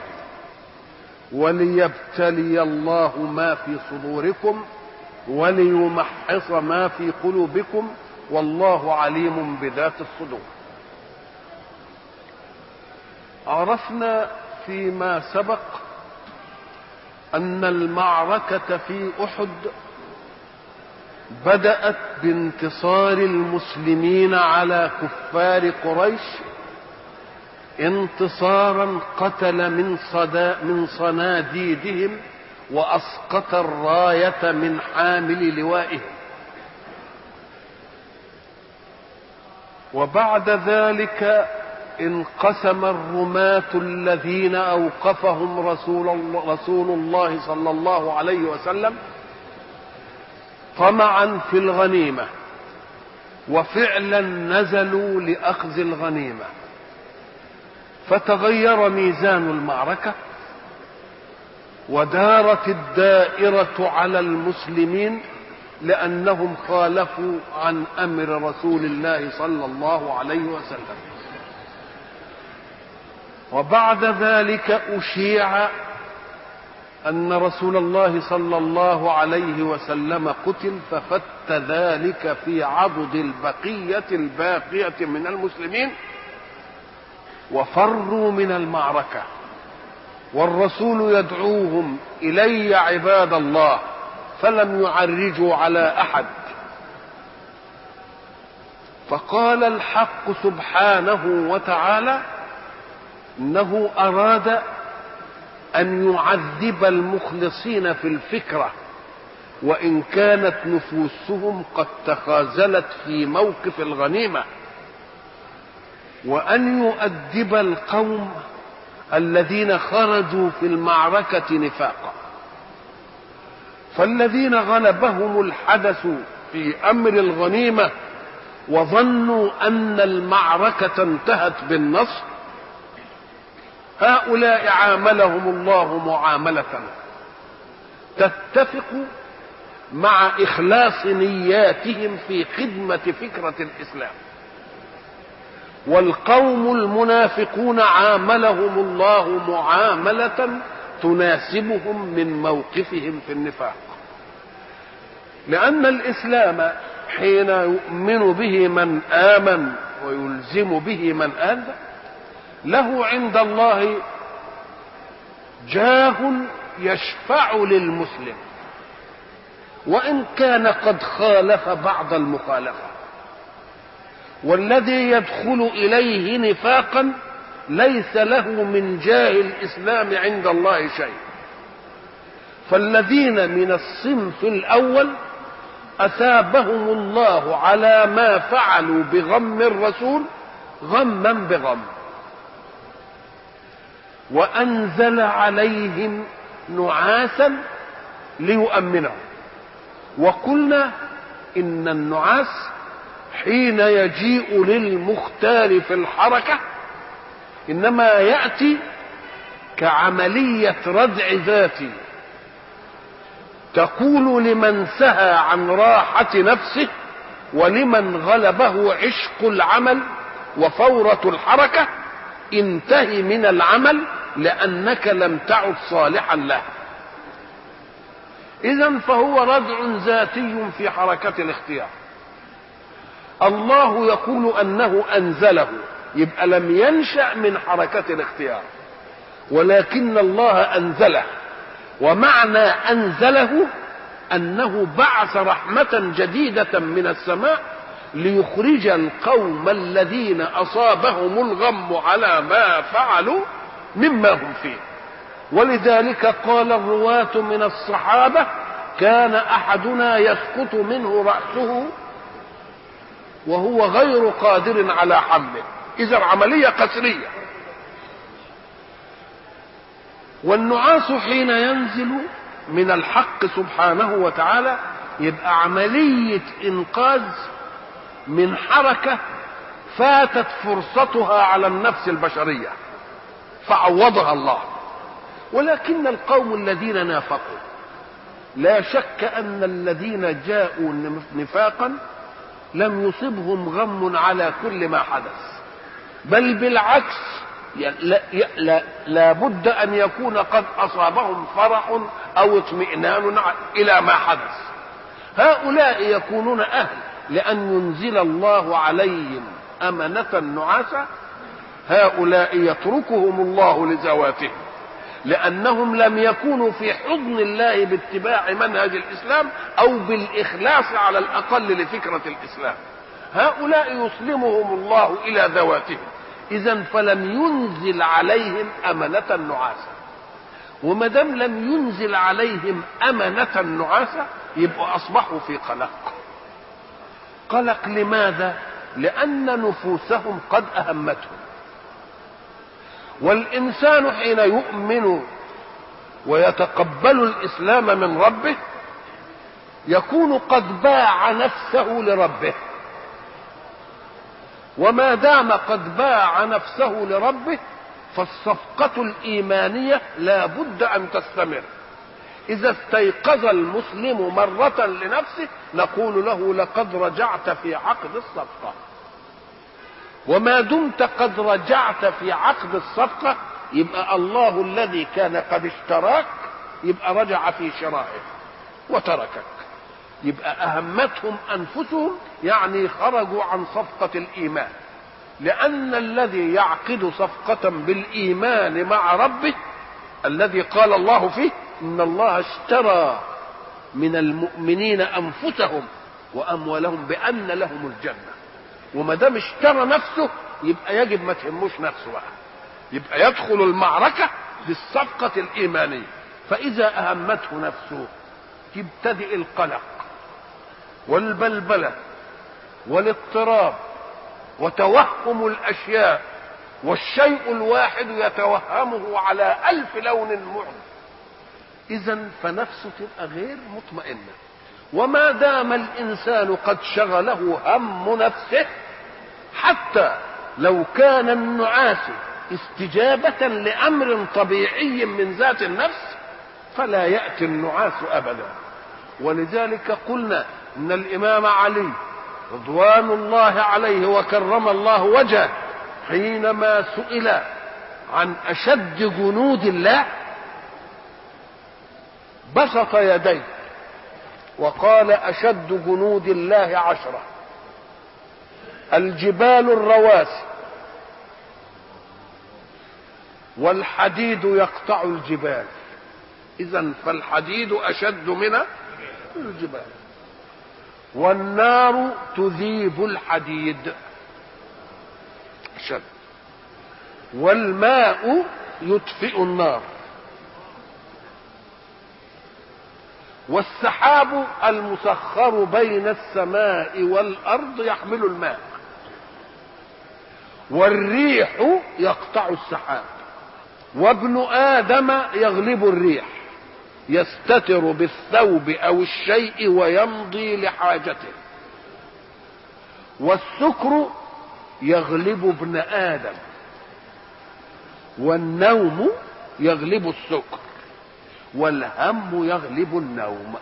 وليبتلي الله ما في صدوركم وليمحص ما في قلوبكم والله عليم بذات الصدور. عرفنا فيما سبق أن المعركة في أحد بدأت بانتصار المسلمين على كفار قريش انتصارا قتل من صناديدهم وأسقط الراية من حامل لوائهم. وبعد ذلك انقسم الرماة الذين أوقفهم رسول الله صلى الله عليه وسلم طمعا في الغنيمة، وفعلا نزلوا لأخذ الغنيمة، فتغير ميزان المعركة ودارت الدائرة على المسلمين لأنهم خالفوا عن أمر رسول الله صلى الله عليه وسلم. وبعد ذلك أشيع أن رسول الله صلى الله عليه وسلم قتل، ففت ذلك في عضد البقية الباقية من المسلمين وفروا من المعركة، والرسول يدعوهم إلي عباد الله، فلم يعرجوا على أحد. فقال الحق سبحانه وتعالى إنه أراد أن يعذب المخلصين في الفكرة وإن كانت نفوسهم قد تخاذلت في موقف الغنيمة، وأن يؤدب القوم الذين خرجوا في المعركة نفاقا. فالذين غلبهم الحدث في أمر الغنيمة وظنوا أن المعركة انتهت بالنصر، هؤلاء عاملهم الله معاملة تتفق مع إخلاص نياتهم في خدمة فكرة الإسلام. والقوم المنافقون عاملهم الله معاملة تناسبهم من موقفهم في النفاق، لأن الإسلام حين يؤمن به من آمن ويلزم به من آمن له عند الله جاه يشفع للمسلم وإن كان قد خالف بعض المخالفة، والذي يدخل إليه نفاقا ليس له من جاه الإسلام عند الله شيء. فالذين من الصنف الأول أثابهم الله على ما فعلوا بغم الرسول غما بغم، وأنزل عليهم نعاسا ليؤمنهم. وقلنا إن النعاس حين يجيء للمختار في الحركة إنما يأتي كعملية ردع ذاتي تقول لمن سهى عن راحة نفسه ولمن غلبه عشق العمل وفورة الحركة انتهي من العمل لأنك لم تعد صالحا له. إذن فهو ردع ذاتي في حركة الاختيار. الله يقول أنه أنزله، يبقى لم ينشأ من حركة الاختيار، ولكن الله أنزله، ومعنى أنزله أنه بعث رحمة جديدة من السماء ليخرج القوم الذين أصابهم الغم على ما فعلوا مما هم فيه. ولذلك قال الرواة من الصحابة: كان أحدنا يسقط منه رأسه وهو غير قادر على حمله. إذا عملية قسرية. والنعاس حين ينزل من الحق سبحانه وتعالى يبقى عملية إنقاذ من حركة فاتت فرصتها على النفس البشرية فعوضها الله. ولكن القوم الذين نافقوا لا شك أن الذين جاءوا نفاقا لم يصبهم غم على كل ما حدث، بل بالعكس لا بد أن يكون قد أصابهم فرح أو اطمئنان إلى ما حدث. هؤلاء يكونون أهل لأن ينزل الله عليهم أمنة نعاسا. هؤلاء يتركهم الله لذواتهم لأنهم لم يكونوا في حضن الله باتباع منهج الإسلام أو بالإخلاص على الأقل لفكرة الإسلام. هؤلاء يسلمهم الله إلى ذواتهم. إذن فلم ينزل عليهم أمنة نعاسا، وما دام لم ينزل عليهم أمنة نعاسا يبقوا أصبحوا في قلق. قلق لماذا؟ لأن نفوسهم قد أهمتهم. والإنسان حين يؤمن ويتقبل الإسلام من ربه يكون قد باع نفسه لربه، وما دام قد باع نفسه لربه فالصفقة الإيمانية لا بد أن تستمر. إذا استيقظ المسلم مرة لنفسه نقول له: لقد رجعت في عقد الصفقة. وما دمت قد رجعت في عقد الصفقة يبقى الله الذي كان قد اشتراك يبقى رجع في شرائه وتركك. يبقى أهمتهم أنفسهم، يعني خرجوا عن صفقة الإيمان. لأن الذي يعقد صفقة بالإيمان مع ربه الذي قال الله فيه: إن الله اشترى من المؤمنين أنفسهم وأموالهم بأن لهم الجنة. وما دام اشترى نفسه يبقى يجب ما تهموش نفسه بقى، يبقى يدخل المعركة بالصفقة الإيمانية. فإذا أهمته نفسه يبتدئ القلق والبلبلة والاضطراب وتوهم الأشياء، والشيء الواحد يتوهمه على 1000 لون معد. إذن فنفسه تبقى غير مطمئنة. وما دام الإنسان قد شغله هم نفسه، حتى لو كان النعاس استجابة لأمر طبيعي من ذات النفس فلا يأتي النعاس أبدا. ولذلك قلنا إن الإمام علي رضوان الله عليه وكرم الله وجهه حينما سئل عن أشد جنود الله بسط يديه وقال: أشد جنود الله 10: الجبال الرواسي والحديد يقطع الجبال. إذن فالحديد أشد من الجبال، والنار تذيب الحديد أشد، والماء يطفئ النار، والسحاب المسخر بين السماء والأرض يحمل الماء، والريح يقطع السحاب، وابن آدم يغلب الريح يستتر بالثوب أو الشيء ويمضي لحاجته، والسكر يغلب ابن آدم، والنوم يغلب السكر، والهم يغلب النوم.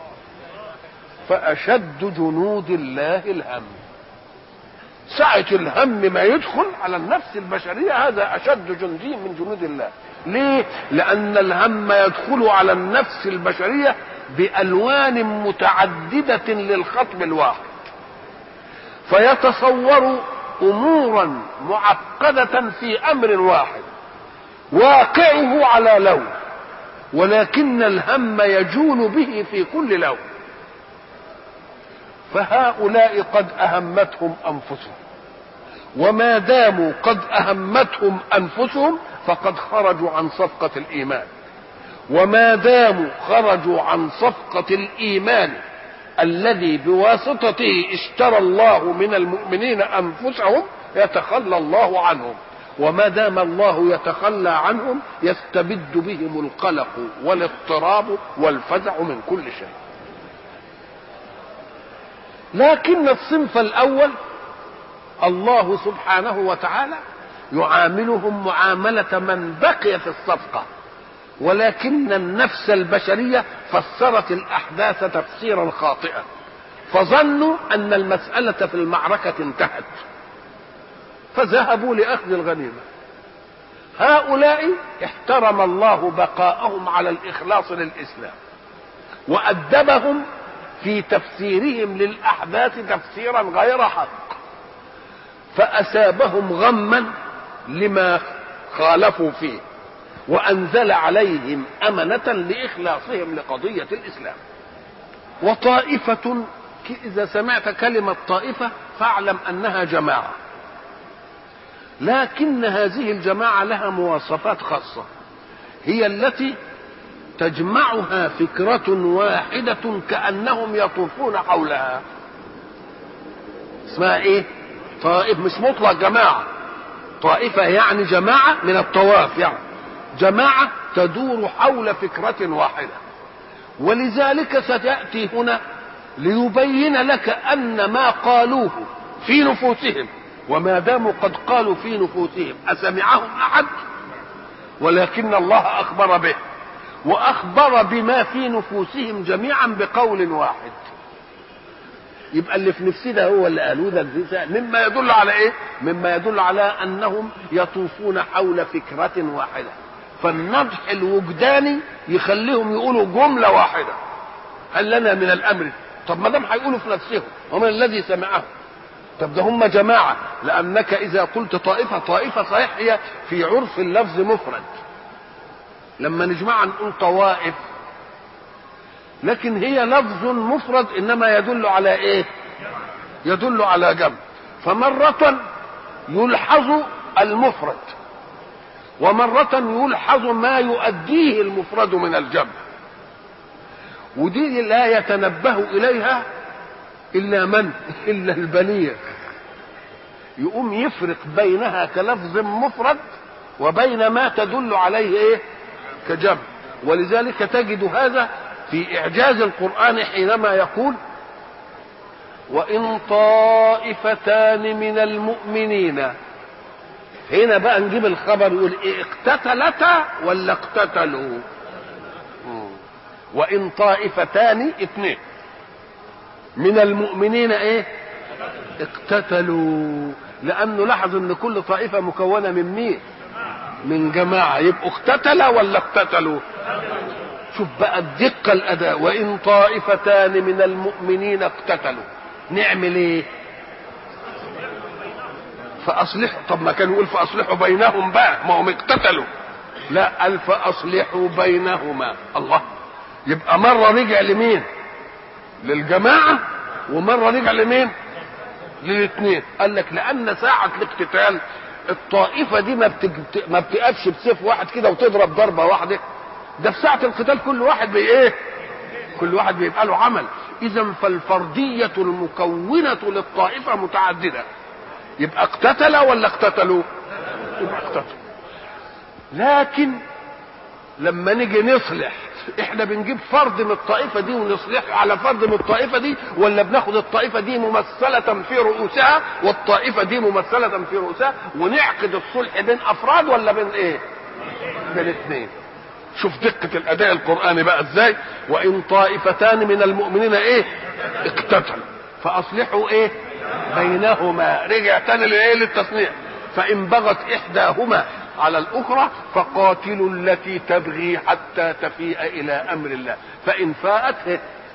فأشد جنود الله الهم. ساعة الهم ما يدخل على النفس البشرية هذا أشد جندي من جنود الله. ليه؟ لأن الهم يدخل على النفس البشرية بألوان متعددة للخطب الواحد، فيتصور أمورا معقدة في أمر واحد، واقعه على لون، ولكن الهم يجول به في كل لون. فهؤلاء قد أهمتهم أنفسهم، وما داموا قد أهمتهم أنفسهم فقد خرجوا عن صفقة الإيمان، وما داموا خرجوا عن صفقة الإيمان الذي بواسطته اشترى الله من المؤمنين أنفسهم يتخلى الله عنهم، وما دام الله يتخلى عنهم يستبد بهم القلق والاضطراب والفزع من كل شيء. لكن الصنف الأول الله سبحانه وتعالى يعاملهم معاملة من بقي في الصفقة، ولكن النفس البشرية فسرت الأحداث تفسيرا خاطئا، فظنوا أن المسألة في المعركة انتهت فذهبوا لأخذ الغنيمة. هؤلاء احترم الله بقاءهم على الإخلاص للإسلام، وأدبهم في تفسيرهم للأحداث تفسيرا غير حق، فأسابهم غما لما خالفوا فيه، وأنزل عليهم أمنة لإخلاصهم لقضية الإسلام. وطائفة، إذا سمعت كلمة طائفة فاعلم أنها جماعة، لكن هذه الجماعة لها مواصفات خاصة، هي التي تجمعها فكرة واحدة كأنهم يطوفون حولها. اسمها ايه؟ طائف، مش مطلق جماعة. طائفة يعني جماعة من الطواف، يعني جماعة تدور حول فكرة واحدة. ولذلك ستأتي هنا ليبين لك أن ما قالوه في نفوسهم، وما داموا قد قالوا في نفوسهم أسمعهم أحد؟ ولكن الله أخبر به، وأخبر بما في نفوسهم جميعا بقول واحد. يبقى اللي في نفسنا هو اللي قالوه ده، مما يدل على ايه؟ مما يدل على انهم يطوفون حول فكرة واحدة، فالنضح الوجداني يخليهم يقولوا جملة واحدة: هل لنا من الامر؟ طب ما دام هيقولوا في نفسهم ومن الذي سمعهم؟ طب ده هم جماعة، لانك اذا قلت طائفة، طائفة صحيح هي في عرف اللفظ مفرد، لما نجمع نقول طوائف، لكن هي لفظ مفرد انما يدل على ايه؟ يدل على جمع. فمرة يلحظ المفرد، ومرة يلحظ ما يؤديه المفرد من الجمع، ودي لا يتنبه اليها الا من؟ الا البليغ، يقوم يفرق بينها كلفظ مفرد وبين ما تدل عليه ايه؟ كجمع. ولذلك تجد هذا في إعجاز القرآن حينما يقول: وإن طائفتان من المؤمنين. هنا بقى نجيب الخبر يقول إيه؟ اقتتلتا ولا اقتتلوا؟ وإن طائفتان، اثنين، من المؤمنين ايه؟ اقتتلوا، لأنه لاحظ ان كل طائفة مكونة من مين؟ من جماعة، يبقوا اقتتلا ولا اقتتلوا؟ شوف بقى الدقة الأداء: وإن طائفتان من المؤمنين اقتتلوا، نعمل ايه؟ فأصلحوا. طب ما كانوا يقول فأصلحوا بينهم بقى، ما هم اقتتلوا. لا، قال فأصلحوا بينهما. الله، يبقى مرة رجع لمين؟ للجماعة، ومرة رجع لمين؟ للاثنين. قال لك لأن ساعة الاقتتال الطائفة دي ما بتقفش بسيف واحد كده وتضرب ضربة واحدة، ده في ساعة القتال كل واحد بايه؟ كل واحد بيبقى له عمل. اذا فالفردية المكونة للطائفة متعددة. يبقى اقتتل ولا اقتتلوا؟ يبقى اقتتلوا. لكن لما نيجي نصلح، احنا بنجيب فرد من الطائفة دي ونصلحه على فرد من الطائفة دي، ولا بناخد الطائفة دي ممثلة في رؤوسها والطائفة دي ممثلة في رؤوسها ونعقد الصلح بين افراد، ولا بين ايه؟ بين اثنين. شوف دقة الأداء القرآني بقى ازاي: وإن طائفتان من المؤمنين ايه؟ اقتتلوا فأصلحوا ايه؟ بينهما. رجع تاني لايه؟ للتصنيع. فإن بغت إحداهما على الأخرى فقاتلوا التي تبغي حتى تفيء إلى أمر الله، فإن فاءت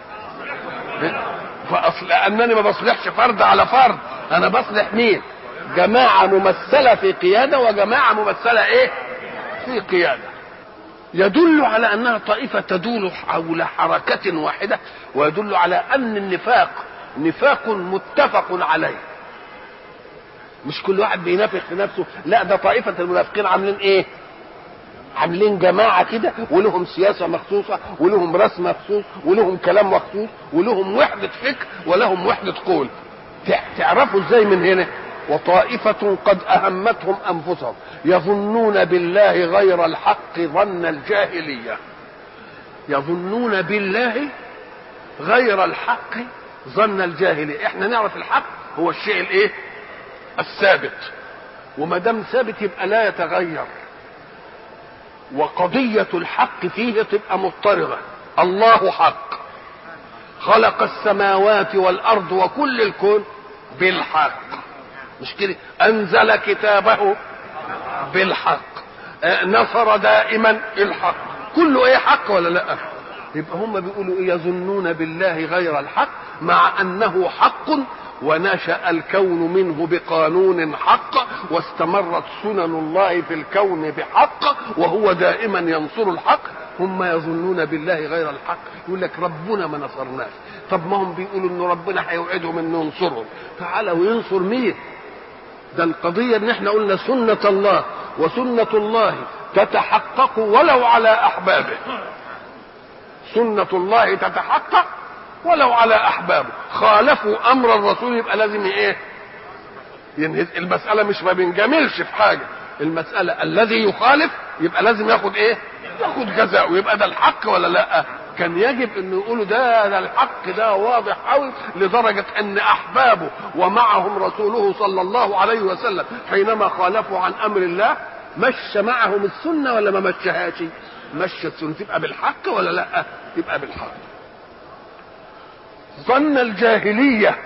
لأنني ما بصلحش فرد على فرد، أنا بصلح مين؟ جماعة ممثلة في قيادة وجماعة ممثلة ايه؟ في قيادة، يدل على أنها طائفة تدور حول حركة واحدة، ويدل على أن النفاق نفاق متفق عليه، مش كل واحد بينافق في نفسه، لا ده طائفة المنافقين عاملين ايه؟ عاملين جماعة كده، ولهم سياسة مخصوصة، ولهم رسم مخصوص، ولهم كلام مخصوص، ولهم وحدة فكر، ولهم وحدة قول. تعرفوا ازاي من هنا؟ وطائفة قد أهمتهم أنفسهم يظنون بالله غير الحق ظن الجاهلية. يظنون بالله غير الحق ظن الجاهلية. احنا نعرف الحق هو الشيء الايه؟ الثابت، وما دام ثابت يبقى لا يتغير، وقضية الحق فيه تبقى مضطردة. الله حق، خلق السماوات والأرض وكل الكون بالحق، مش كده؟ أنزل كتابه بالحق، نصر دائما الحق، كله ايه؟ حق ولا لا؟ يبقى هم بيقولوا إيه؟ يظنون بالله غير الحق، مع أنه حق، ونشأ الكون منه بقانون حق، واستمرت سنن الله في الكون بحق، وهو دائما ينصر الحق. هم يظنون بالله غير الحق، يقول لك ربنا ما نصرناش. طب ما هم بيقولوا ان ربنا هيوعدهم انه ينصرهم، تعالى وينصر مين؟ ده القضية ان احنا قلنا سنة الله، وسنة الله تتحقق ولو على احبابه. سنة الله تتحقق ولو على احبابه، خالفوا امر الرسول يبقى لازم ايه؟ ينهز. المسألة مش ما بنجاملش في حاجة، المسألة الذي يخالف يبقى لازم ياخد ايه؟ ياخد جزاء، ويبقى ده الحق ولا لا؟ كان يجب انه يقولوا ده الحق، ده واضح قوي، لدرجة ان احبابه ومعهم رسوله صلى الله عليه وسلم حينما خالفوا عن امر الله مشى معهم السنة ولا ما مشيهاش؟ مشى السنة، تبقى بالحق ولا لا؟ تبقى بالحق. ظن الجاهلية،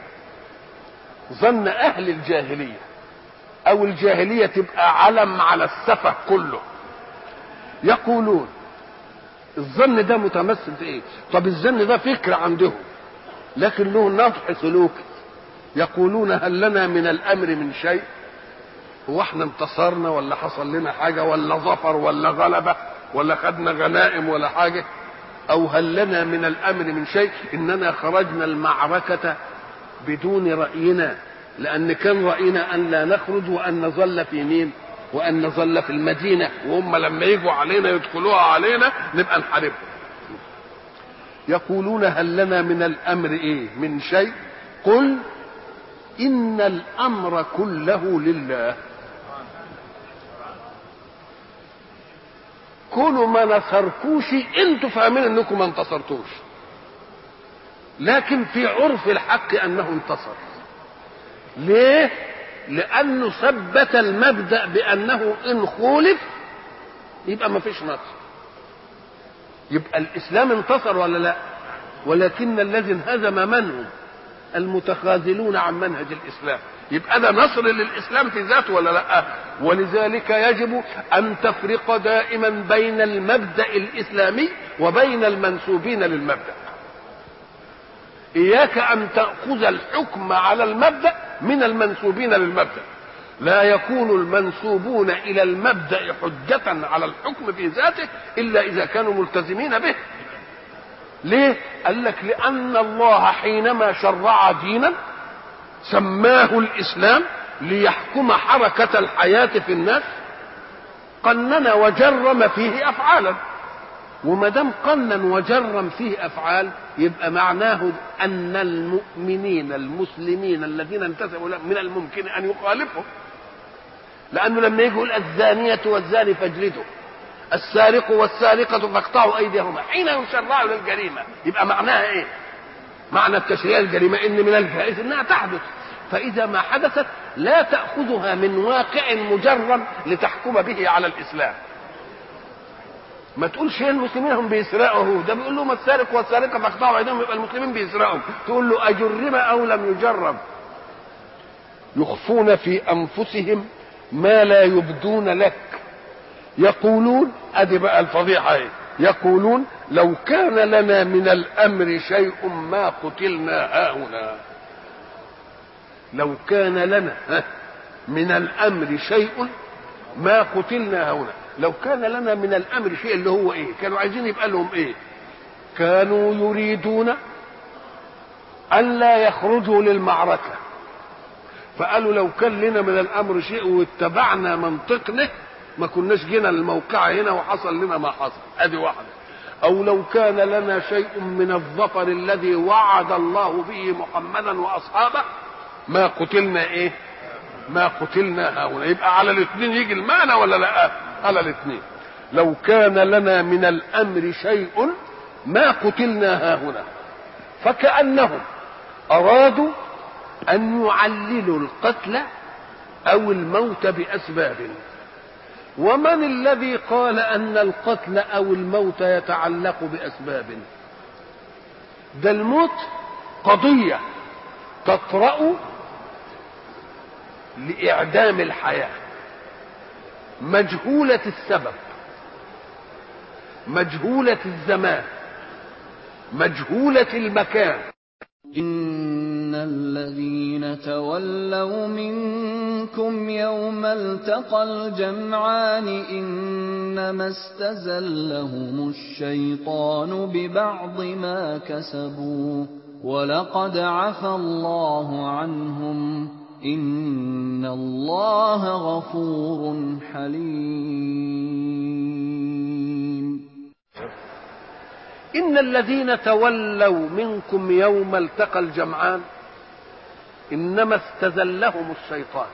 ظن اهل الجاهلية، او الجاهلية تبقى علم على السفه كله. يقولون الظن ده متمثل في ايه؟ طب الظن ده فكر عندهم لكن له نطح سلوكي. يقولون هل لنا من الامر من شيء؟ هو احنا انتصرنا ولا حصل لنا حاجة ولا ظفر ولا غلبة ولا خدنا غنائم ولا حاجة؟ او هل لنا من الامر من شيء؟ اننا خرجنا المعركة بدون رأينا، لان كان رأينا ان لا نخرج وان نظل في مين؟ وان نظل في المدينة، وهم لما يجوا علينا يدخلوها علينا نبقى نحاربهم. يقولون هل لنا من الامر ايه؟ من شيء؟ قل ان الامر كله لله. كونوا ما نصركوش انتوا فاهمين انكم ما انتصرتوش، لكن في عرف الحق انه انتصر. ليه؟ لانه ثبت المبدأ بانه ان خولف يبقى ما فيش نصر، يبقى الاسلام انتصر ولا لا؟ ولكن الذي انهزم من هم؟ المتخاذلون عن منهج الاسلام. يبقى ده نصر للاسلام في ذاته ولا لا؟ ولذلك يجب ان تفرق دائما بين المبدأ الاسلامي وبين المنسوبين للمبدأ. اياك ان تأخذ الحكم على المبدأ من المنسوبين للمبدأ. لا يكون المنسوبون الى المبدأ حجة على الحكم في ذاته الا اذا كانوا ملتزمين به. ليه؟ قال لك لان الله حينما شرع دينا سماه الاسلام ليحكم حركة الحياة في الناس، قنن وجرم فيه افعالا، وما دام قنن وجرم فيه افعال يبقى معناه ان المؤمنين المسلمين الذين انتسبوا له من الممكن ان يخالفوا. لانه لما يجي يقول الزانية والزاني فاجلدوا، السارق والسارقة فاقطعوا ايديهما، حين يشرع للجريمة يبقى معناها ايه؟ معنى التشريع الجريمة ان من الجائز انها تحدث، فاذا ما حدثت لا تأخذها من واقع مجرم لتحكم به على الاسلام. ما تقولش المسلمين هم بيسرقوا، ده بيقول لهم السارق والسارقة فاقطعوا ايديهم، يبقى المسلمين بيسرقوا. تقول له اجرم او لم يجرم؟ يخفون في انفسهم ما لا يبدون لك. يقولون، ادي بقى الفضيحة ايه، يقولون لو كان لنا من الامر شيء ما قتلنا هاهنا. لو كان لنا من الامر شيء ما قتلنا هنا. لو كان لنا من الامر شيء اللي هو ايه؟ كانوا عايزين يبقى لهم ايه؟ كانوا يريدون الا يخرجوا للمعركه، فقالوا لو كان لنا من الامر شيء واتبعنا منطقنا ما كناش جينا للموقع هنا وحصل لنا ما حصل. ادي واحده. او لو كان لنا شيء من الظفر الذي وعد الله به محمدا واصحابه ما قتلنا ايه؟ ما قتلنا هؤلاء. يبقى على الاثنين يجي المعنى ولا لا؟ على الاثنين. لو كان لنا من الامر شيء ما قتلنا هاهنا. فكأنهم ارادوا ان يعللوا القتل او الموت باسباب. ومن الذي قال ان القتل او الموت يتعلق باسباب؟ ده الموت قضيه تطرأ لاعدام الحياه، مجهوله السبب، مجهوله الزمان، مجهوله المكان. إن الذين تولوا منكم يوم التقى الجمعان إنما استزلهم الشيطان ببعض ما كسبوا ولقد عفى الله عنهم إن الله غفور حليم. إن الذين تولوا منكم يوم التقى الجمعان إنما استزلهم الشيطان.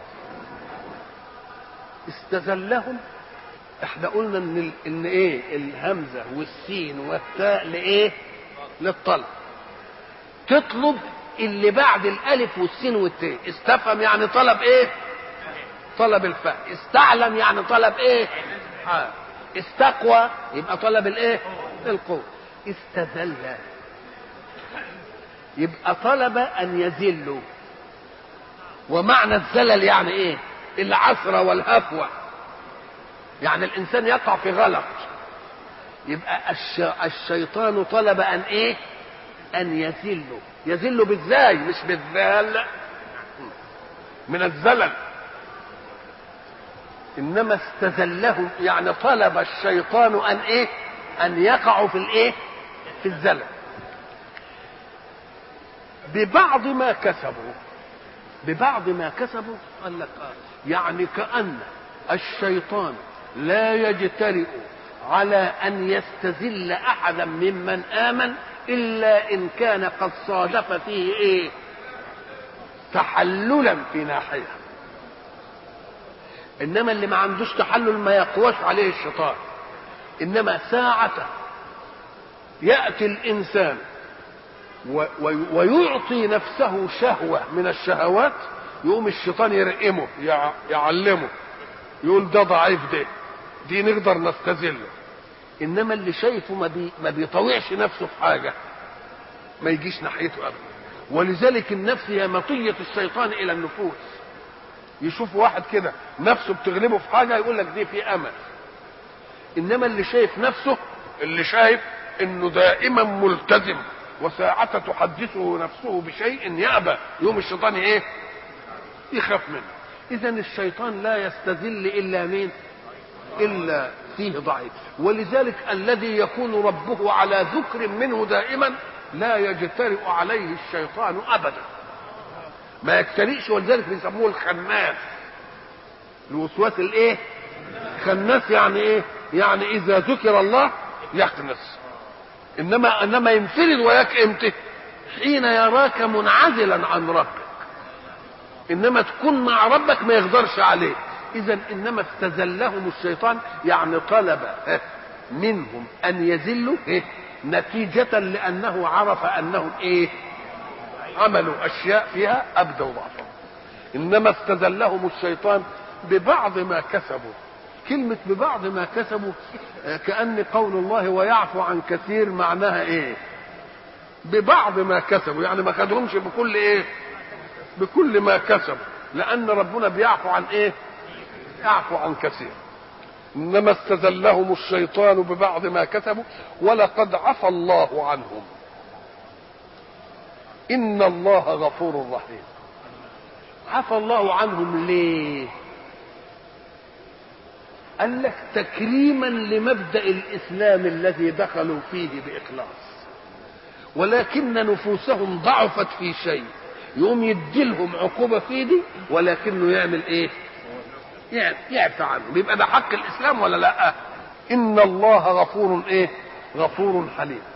استزلهم، احنا قلنا ان ايه؟ الهمزة والسين والتاء لايه؟ للطلب. تطلب اللي بعد الالف والسين والتاء. استفهم يعني طلب ايه؟ طلب الفهم. استعلم يعني طلب ايه؟ استقوى يبقى طلب الايه؟ القوة. استذل يبقى طلب ان يذلوا. ومعنى الزلل يعني ايه؟ العثرة والهفوة، يعني الانسان يقع في غلط. يبقى الشيطان طلب ان ايه؟ ان يذلوا. يذلوا بالزاي مش بالذال، من الزلل. انما استذلهم يعني طلب الشيطان ان ايه؟ ان يقعوا في الايه؟ في الزلل ببعض ما كسبوا. ببعض ما كسبوا قال لك يعني كأن الشيطان لا يجترئ على ان يستذل احدا ممن امن الا ان كان قد صادف فيه ايه؟ تحللا في ناحيه. انما اللي ما عندوش تحلل ما يقواش عليه الشيطان. انما ساعة يأتي الانسان ويعطي نفسه شهوة من الشهوات يقوم الشيطان يرقمه، يعلمه، يقول ده ضعيف، دي نقدر نستذله. انما اللي شايفه ما بيطوعش نفسه في حاجة ما يجيش ناحيته ابدا. ولذلك النفس هي مطية الشيطان الى النفوس. يشوف واحد كده نفسه بتغلبه في حاجة يقول لك دي في امل. انما اللي شايف نفسه، اللي شايف انه دائما ملتزم وساعة تحدثه نفسه بشيء يأبى يوم الشيطان ايه؟ يخاف منه. اذا الشيطان لا يستذل الا مين؟ الا فيه ضعيف. ولذلك الذي يكون ربه على ذكر منه دائما لا يجترئ عليه الشيطان ابدا، ما يجترئش. ولذلك بيسموه الخناس. الوسواس الايه؟ خناس يعني ايه؟ يعني اذا ذكر الله يخنس. انما ينفرد وياك امتى؟ حين يراك منعزلا عن ربك. انما تكون مع ربك ما يقدرش عليه. اذا انما استزلهم الشيطان يعني طلب منهم ان يذلوا نتيجة لانه عرف انهم ايه؟ عملوا اشياء فيها ابدوا ضعفهم. انما استزلهم الشيطان ببعض ما كسبوا. كلمة ببعض ما كسبوا كأن قول الله ويعفو عن كثير معناها ايه؟ ببعض ما كسبوا، يعني ما خدهمش بكل ايه؟ بكل ما كسبوا، لأن ربنا بيعفو عن ايه؟ يعفو عن كثير. إنما استزلهم الشيطان ببعض ما كسبوا ولقد عفى الله عنهم إن الله غفور رحيم. عفى الله عنهم ليه؟ قال لك تكريما لمبدأ الإسلام الذي دخلوا فيه بإخلاص، ولكن نفوسهم ضعفت في شيء، يقوم يديلهم عقوبة في دي، ولكنه يعمل ايه؟ يعفى عنه. يبقى ده حق الإسلام ولا لا؟ إن الله غفور ايه؟ غفور حليم.